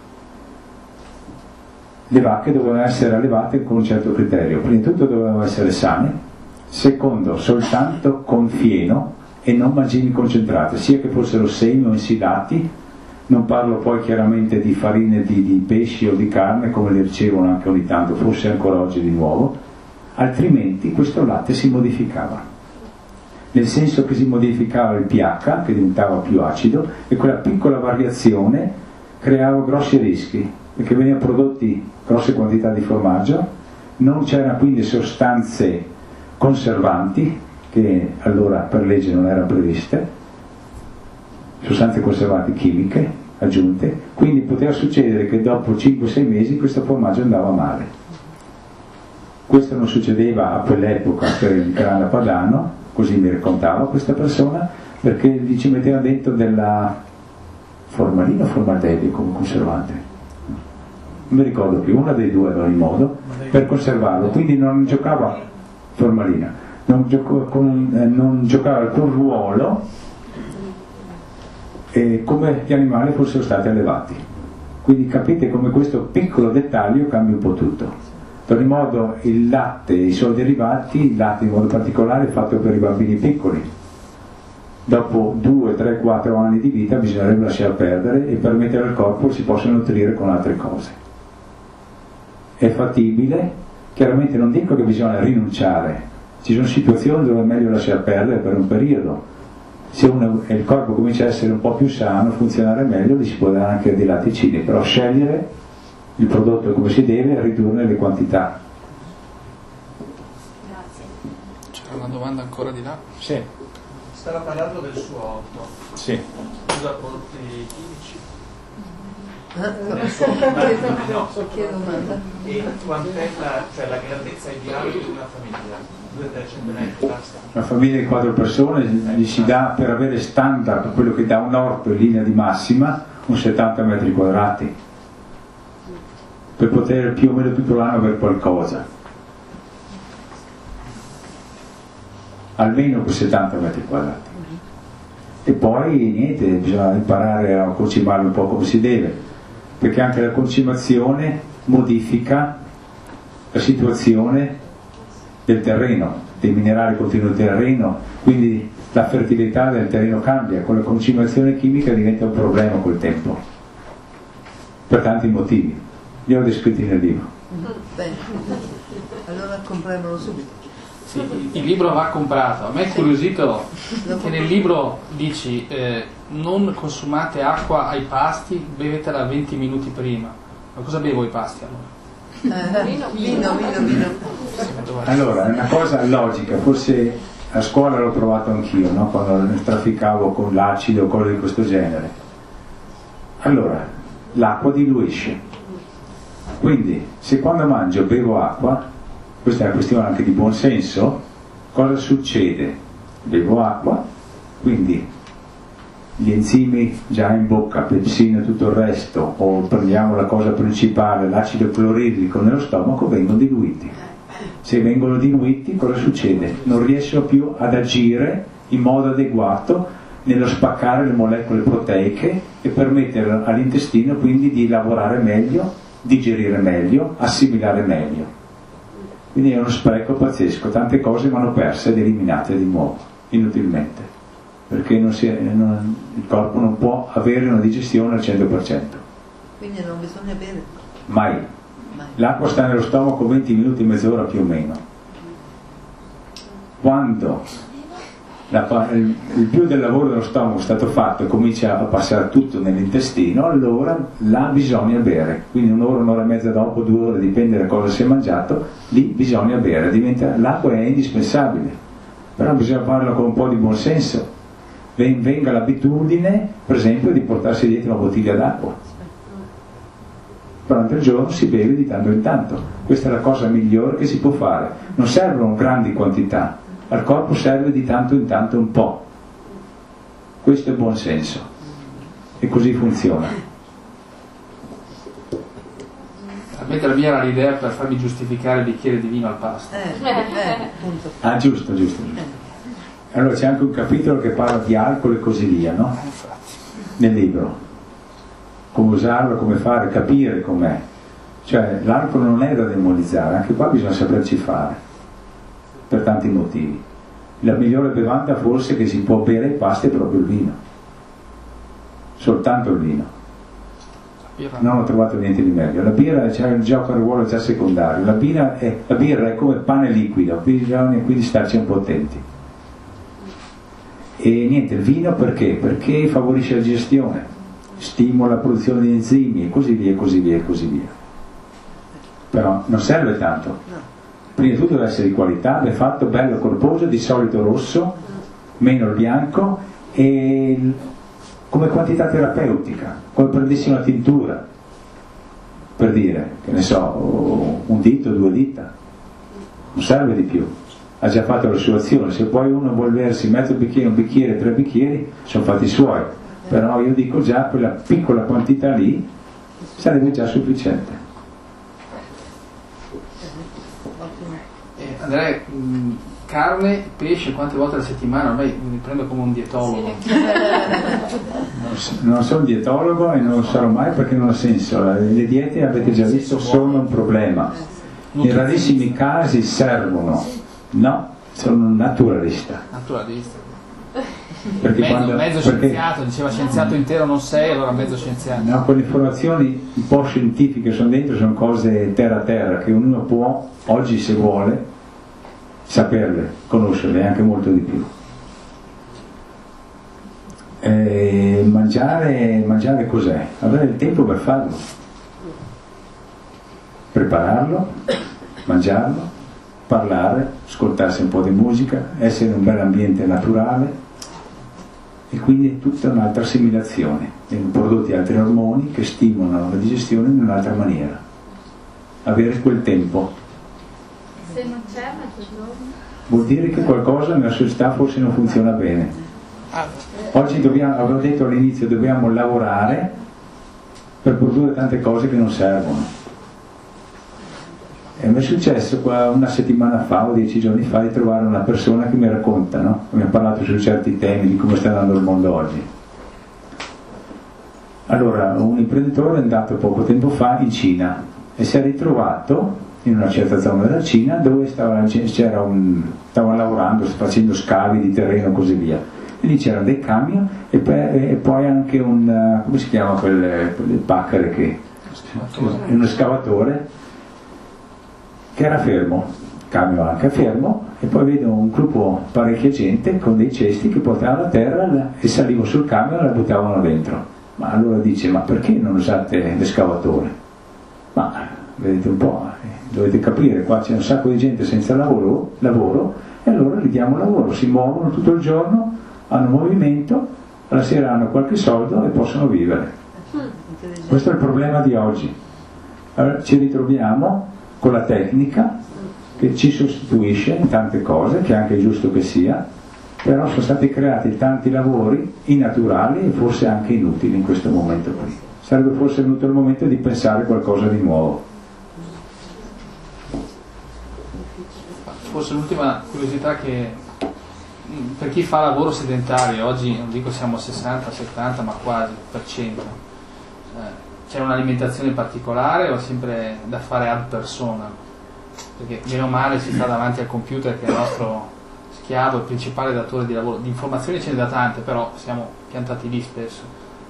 le vacche dovevano essere allevate con un certo criterio. Prima di tutto dovevano essere sane, secondo soltanto con fieno e non mangimi concentrati, sia che fossero semi o insilati. Non parlo poi chiaramente di farine di, di pesci o di carne come le ricevono anche ogni tanto, forse ancora oggi di nuovo, altrimenti questo latte si modificava, nel senso che si modificava il pH, che diventava più acido, e quella piccola variazione creava grossi rischi, perché venivano prodotti grosse quantità di formaggio, non c'erano quindi sostanze conservanti, che allora per legge non erano previste, sostanze conservanti chimiche aggiunte, quindi poteva succedere che dopo cinque sei mesi questo formaggio andava male. Questo non succedeva a quell'epoca per il grana padano, così mi raccontava questa persona, perché gli ci metteva dentro della formalina o formaldeide come conservante, non mi ricordo più, una dei due ad ogni modo, per conservarlo, quindi non giocava formalina, non, gioco, con, eh, non giocava alcun ruolo eh, come gli animali fossero stati allevati. Quindi capite come questo piccolo dettaglio cambia un po' tutto. Per ogni modo il latte e i suoi derivati, il latte in modo particolare è fatto per i bambini piccoli. Dopo due, tre, quattro anni di vita bisognerebbe lasciare perdere e permettere al corpo si possa nutrire con altre cose. È fattibile, chiaramente non dico che bisogna rinunciare, ci sono situazioni dove è meglio lasciare perdere per un periodo. Se uno, il corpo comincia a essere un po' più sano, funzionare meglio, gli si può dare anche dei latticini, però scegliere il prodotto come si deve e ridurne le quantità. Grazie. C'era una domanda ancora di là? Sì. Stava parlando del suo otto. Sì. Usa prodotti chimici? No, che domanda. E quant'è la, cioè la grandezza ideale di una famiglia? due trecento metri basta? Una famiglia di quattro persone gli si dà, per avere standard, quello che dà un orto in linea di massima, un settanta metri quadrati, per poter più o meno tutto l'anno avere qualcosa, almeno per settanta metri quadrati. E poi niente, bisogna imparare a concimare un po' come si deve, perché anche la concimazione modifica la situazione del terreno, dei minerali contenuti nel terreno, quindi la fertilità del terreno cambia, con la concimazione chimica diventa un problema col tempo, per tanti motivi, li ho descritti nel libro. Bene, allora compriamolo subito. Sì, il libro va comprato. A me è curiosito che nel libro dici eh, non consumate acqua ai pasti, bevetela venti minuti prima. Ma cosa bevo ai pasti allora? Eh, vino, vino, vino, vino. Allora, è una cosa logica, forse a scuola l'ho provato anch'io, no? Quando trafficavo con l'acido o cose di questo genere. Allora, l'acqua diluisce. Quindi, se quando mangio bevo acqua, questa è una questione anche di buon senso, cosa succede? Bevo acqua, quindi gli enzimi già in bocca, pepsina e tutto il resto, o prendiamo la cosa principale, l'acido cloridrico nello stomaco, vengono diluiti. Se vengono diluiti, cosa succede? Non riescono più ad agire in modo adeguato nello spaccare le molecole proteiche e permettere all'intestino quindi di lavorare meglio, digerire meglio, assimilare meglio. Quindi è uno spreco pazzesco, tante cose vanno perse ed eliminate di nuovo, inutilmente, perché non si è, non, il corpo non può avere una digestione al cento per cento. Quindi non bisogna bere? Mai. Mai. L'acqua sta nello stomaco venti minuti, mezz'ora più o meno. Quando la, il, il più del lavoro dello stomaco è stato fatto e comincia a passare tutto nell'intestino, allora là bisogna bere, quindi un'ora, un'ora e mezza dopo, due ore, dipende da cosa si è mangiato, lì bisogna bere, diventa, l'acqua è indispensabile, però bisogna farlo con un po' di buonsenso. Venga l'abitudine, per esempio, di portarsi dietro una bottiglia d'acqua. Durante il giorno si beve di tanto in tanto. Questa è la cosa migliore che si può fare. Non servono grandi quantità, al corpo serve di tanto in tanto un po'. Questo è buon senso. E così funziona. Mentre la mia era l'idea per farmi giustificare il bicchiere di vino al pasto. Eh, eh, appunto. Ah, giusto, giusto, giusto. Allora c'è anche un capitolo che parla di alcol e così via, no? Nel libro. Come usarlo, come fare, capire com'è. Cioè l'alcol non è da demonizzare, anche qua bisogna saperci fare, per tanti motivi. La migliore bevanda forse che si può bere ai pasti è proprio il vino. Soltanto il vino. Non ho trovato niente di meglio. La birra cioè, gioca un ruolo già secondario. La birra è, la birra è come pane liquido, bisogna quindi starci un po' attenti. E niente, il vino perché? Perché favorisce la digestione, stimola la produzione di enzimi e così via, e così via, e così via. Però non serve tanto. Prima di tutto deve essere di qualità, ben fatto, bello, corposo, di solito rosso, meno il bianco, e come quantità terapeutica, come prendessi una tintura, per dire, che ne so, un dito, due dita, non serve di più. Ha già fatto la sua azione, se poi uno vuol bersi mezzo bicchiere, un bicchiere, tre bicchieri, sono fatti i suoi, però io dico già quella piccola quantità lì sarebbe già sufficiente. Eh, Andrea, mh, carne, pesce, quante volte alla settimana? Ormai mi prendo come un dietologo. Sì. Non sono dietologo e non lo sarò mai perché non ha senso. Le diete, avete già visto, sono un problema. In rarissimi casi servono. No, sono un naturalista. Naturalista. Perché mezzo, quando, mezzo perché, scienziato, diceva scienziato intero non sei, allora mezzo scienziato. No, quelle informazioni un po' scientifiche sono dentro, sono cose terra a terra che ognuno può, oggi se vuole, saperle, conoscerle anche molto di più. E mangiare, mangiare cos'è? Avere il tempo per farlo, prepararlo, mangiarlo, parlare, ascoltarsi un po' di musica, essere in un bel ambiente naturale, e quindi è tutta un'altra assimilazione, vengono prodotti altri ormoni che stimolano la digestione in un'altra maniera. Avere quel tempo se non c'è mezzogiorno vuol dire che qualcosa nella società forse non funziona bene. Oggi dobbiamo, avevo detto all'inizio, dobbiamo lavorare per produrre tante cose che non servono. E mi è successo qua una settimana fa o dieci giorni fa di trovare una persona che mi racconta, no? Mi ha parlato su certi temi di come sta andando il mondo oggi. Allora, un imprenditore è andato poco tempo fa in Cina e si è ritrovato in una certa zona della Cina dove stava, c'era un, stavano lavorando, facendo scavi di terreno e così via. E lì c'erano dei camion e, pe, e poi anche un, come si chiama quel, quel pacchere che... un escavatore che era fermo, camion anche fermo, e poi vedo un gruppo, parecchia gente con dei cesti che portavano a terra e salivano sul camion e la buttavano dentro. Ma allora dice, ma perché non usate l'escavatore? Ma vedete un po', dovete capire, qua c'è un sacco di gente senza lavoro, lavoro e allora gli diamo lavoro, si muovono tutto il giorno, hanno movimento, alla sera hanno qualche soldo e possono vivere. Questo è il problema di oggi. Allora, ci ritroviamo con la tecnica che ci sostituisce in tante cose, che è anche giusto che sia, però sono stati creati tanti lavori innaturali e forse anche inutili in questo momento qui. Sarebbe forse venuto il momento di pensare qualcosa di nuovo. Forse l'ultima curiosità che per chi fa lavoro sedentario, oggi non dico siamo a sessanta settanta ma quasi per cento, eh, c'è un'alimentazione particolare o è sempre da fare ad persona? Perché meno male si sta davanti al computer che è il nostro schiavo, il principale datore di lavoro. Di informazioni ce ne da tante, però siamo piantati lì spesso.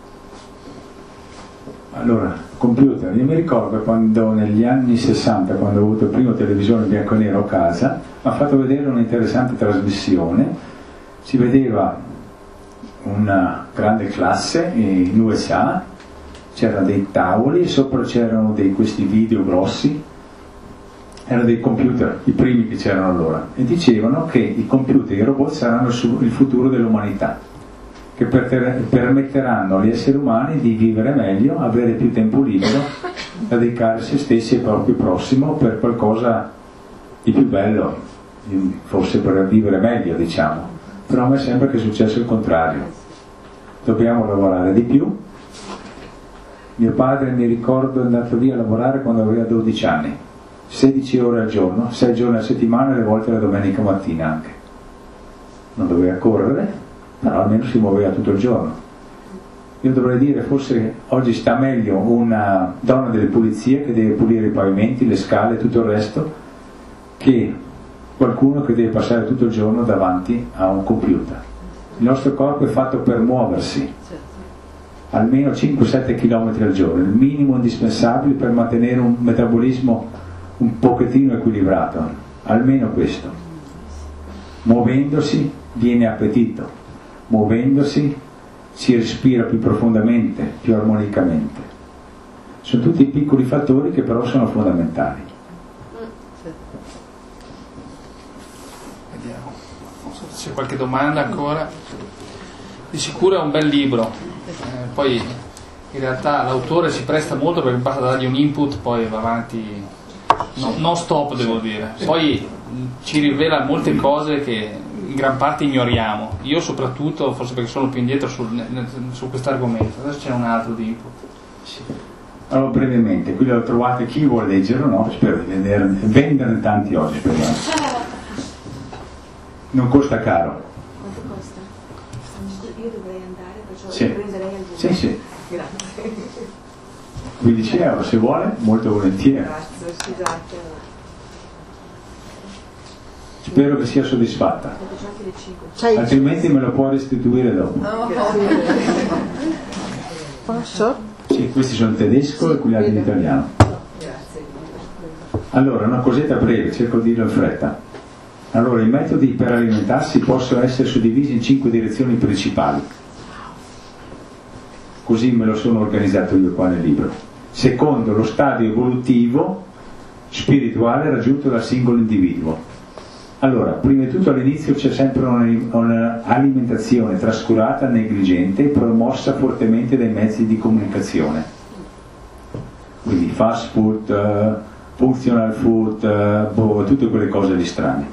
Allora, computer, io mi ricordo quando negli anni sessanta, quando ho avuto il primo televisore bianco e nero a casa, mi ha fatto vedere un'interessante trasmissione si vedeva una grande classe in U S A, c'erano dei tavoli e sopra c'erano dei, questi video grossi, erano dei computer, i primi che c'erano allora, e dicevano che i computer e i robot saranno il futuro dell'umanità, che permetteranno agli esseri umani di vivere meglio, avere più tempo libero, dedicare se stessi e al proprio prossimo per qualcosa di più bello, forse per vivere meglio, diciamo. Però a me sembra che è successo il contrario. Dobbiamo lavorare di più. Mio padre, mi ricordo, è andato via a lavorare quando aveva dodici anni, sedici ore al giorno, sei giorni a settimana e le volte la domenica mattina anche. Non doveva correre, però almeno si muoveva tutto il giorno. Io dovrei dire, forse oggi sta meglio una donna delle pulizie che deve pulire i pavimenti, le scale e tutto il resto, che qualcuno che deve passare tutto il giorno davanti a un computer. Il nostro corpo è fatto per muoversi almeno cinque sette chilometri al giorno, il minimo indispensabile per mantenere un metabolismo un pochettino equilibrato, almeno questo. Muovendosi viene appetito, muovendosi si respira più profondamente, più armonicamente. Sono tutti piccoli fattori che però sono fondamentali. Vediamo, c'è qualche domanda ancora? Di sicuro è un bel libro. Eh, poi in realtà l'autore si presta molto perché basta dargli un input, poi va avanti no, non stop, devo dire. Poi ci rivela molte cose che in gran parte ignoriamo, io soprattutto, forse perché sono più indietro sul, su questo argomento. Adesso c'è un altro di input. Sì. Allora, brevemente, qui lo trovate, chi vuole leggerlo, no? Spero di vederne, venderne tanti oggi, speriamo. Non costa caro. Quanto costa? Io dovrei andare, perciò Sì. prenderei al giorno. Sì, sì. Grazie. quindici euro se vuole, molto volentieri. Grazie, scusate. Spero che sia soddisfatta, C'ho anche le cinque. altrimenti me lo può restituire dopo. Posso? Sì, questi sono il tedesco e quelli altri in italiano. Grazie. Allora, una cosetta breve, cerco di dirlo in fretta. Allora, i metodi per alimentarsi possono essere suddivisi in cinque direzioni principali. Così me lo sono organizzato io qua nel libro. Secondo lo stadio evolutivo spirituale raggiunto dal singolo individuo. Allora, prima di tutto all'inizio c'è sempre un'alimentazione trascurata, negligente e promossa fortemente dai mezzi di comunicazione. Quindi fast food, uh, functional food, uh, boh, tutte quelle cose lì strane.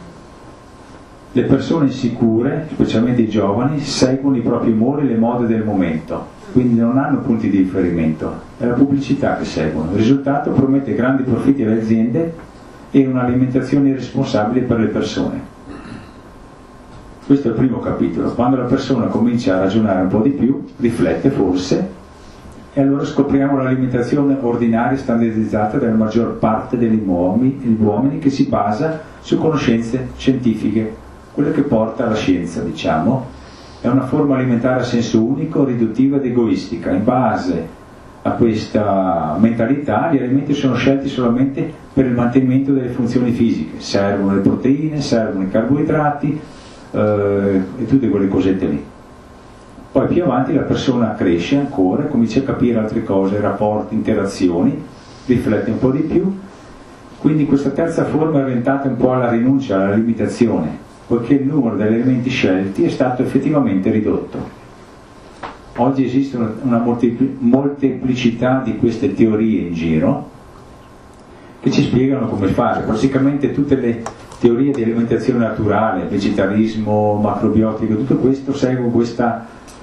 Le persone insicure, specialmente i giovani, seguono i propri umori e le mode del momento, quindi non hanno punti di riferimento, è la pubblicità che seguono. Il risultato promette grandi profitti alle aziende e un'alimentazione irresponsabile per le persone. Questo è il primo capitolo. Quando la persona comincia a ragionare un po' di più, riflette forse, e allora scopriamo l'alimentazione ordinaria standardizzata dalla maggior parte degli uomini, uomini che si basa su conoscenze scientifiche, quelle che porta alla scienza, diciamo. È una forma alimentare a senso unico, riduttiva ed egoistica. In base a questa mentalità gli alimenti sono scelti solamente per il mantenimento delle funzioni fisiche, servono le proteine, servono i carboidrati eh, e tutte quelle cosette lì. Poi più avanti la persona cresce ancora, comincia a capire altre cose, rapporti, interazioni, riflette un po' di più, quindi questa terza forma è orientata un po' alla rinuncia, alla limitazione, poiché il numero degli alimenti scelti è stato effettivamente ridotto. Oggi esiste una molteplicità di queste teorie in giro che ci spiegano come fare. Praticamente tutte le teorie di alimentazione naturale, vegetarismo, macrobiotico, tutto questo segue questa,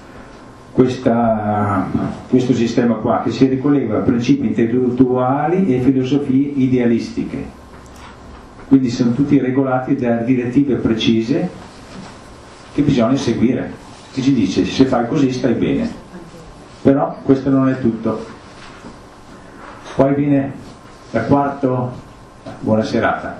questa, questo sistema qua che si ricollega a principi intellettuali e filosofie idealistiche. Quindi sono tutti regolati da direttive precise che bisogna seguire. Che ci dice se fai così stai bene, però questo non è tutto. Poi viene il quarto, buona serata,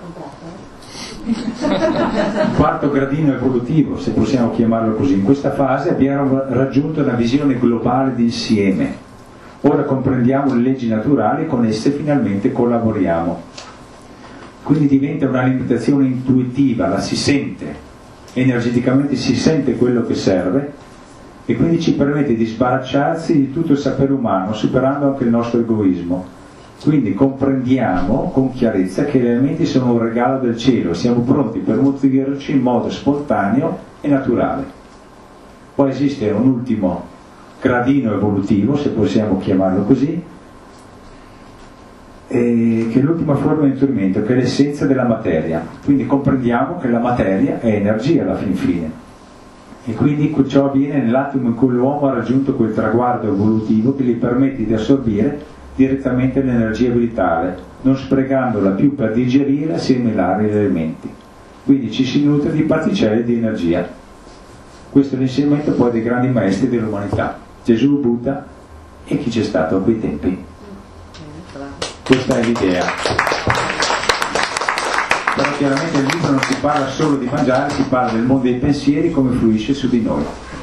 il quarto gradino evolutivo, se possiamo chiamarlo così. In questa fase abbiamo raggiunto una visione globale d'insieme, ora comprendiamo le leggi naturali e con esse finalmente collaboriamo, quindi diventa un'alimentazione intuitiva, la si sente, energeticamente si sente quello che serve e quindi ci permette di sbaracciarsi di tutto il sapere umano, superando anche il nostro egoismo. Quindi comprendiamo con chiarezza che gli elementi sono un regalo del cielo, siamo pronti per nutrirci in modo spontaneo e naturale. Poi esiste un ultimo gradino evolutivo, se possiamo chiamarlo così, e che è l'ultima forma di nutrimento, che è l'essenza della materia. Quindi comprendiamo che la materia è energia alla fin fine, e quindi ciò avviene nell'attimo in cui l'uomo ha raggiunto quel traguardo evolutivo che gli permette di assorbire direttamente l'energia vitale, non sprecandola più per digerire e assimilare gli elementi. Quindi ci si nutre di particelle di energia. Questo è l'insegnamento poi dei grandi maestri dell'umanità, Gesù, Buddha e chi c'è stato a quei tempi. Questa è l'idea. Però chiaramente nel libro non si parla solo di mangiare, si parla del mondo dei pensieri, come fluisce su di noi.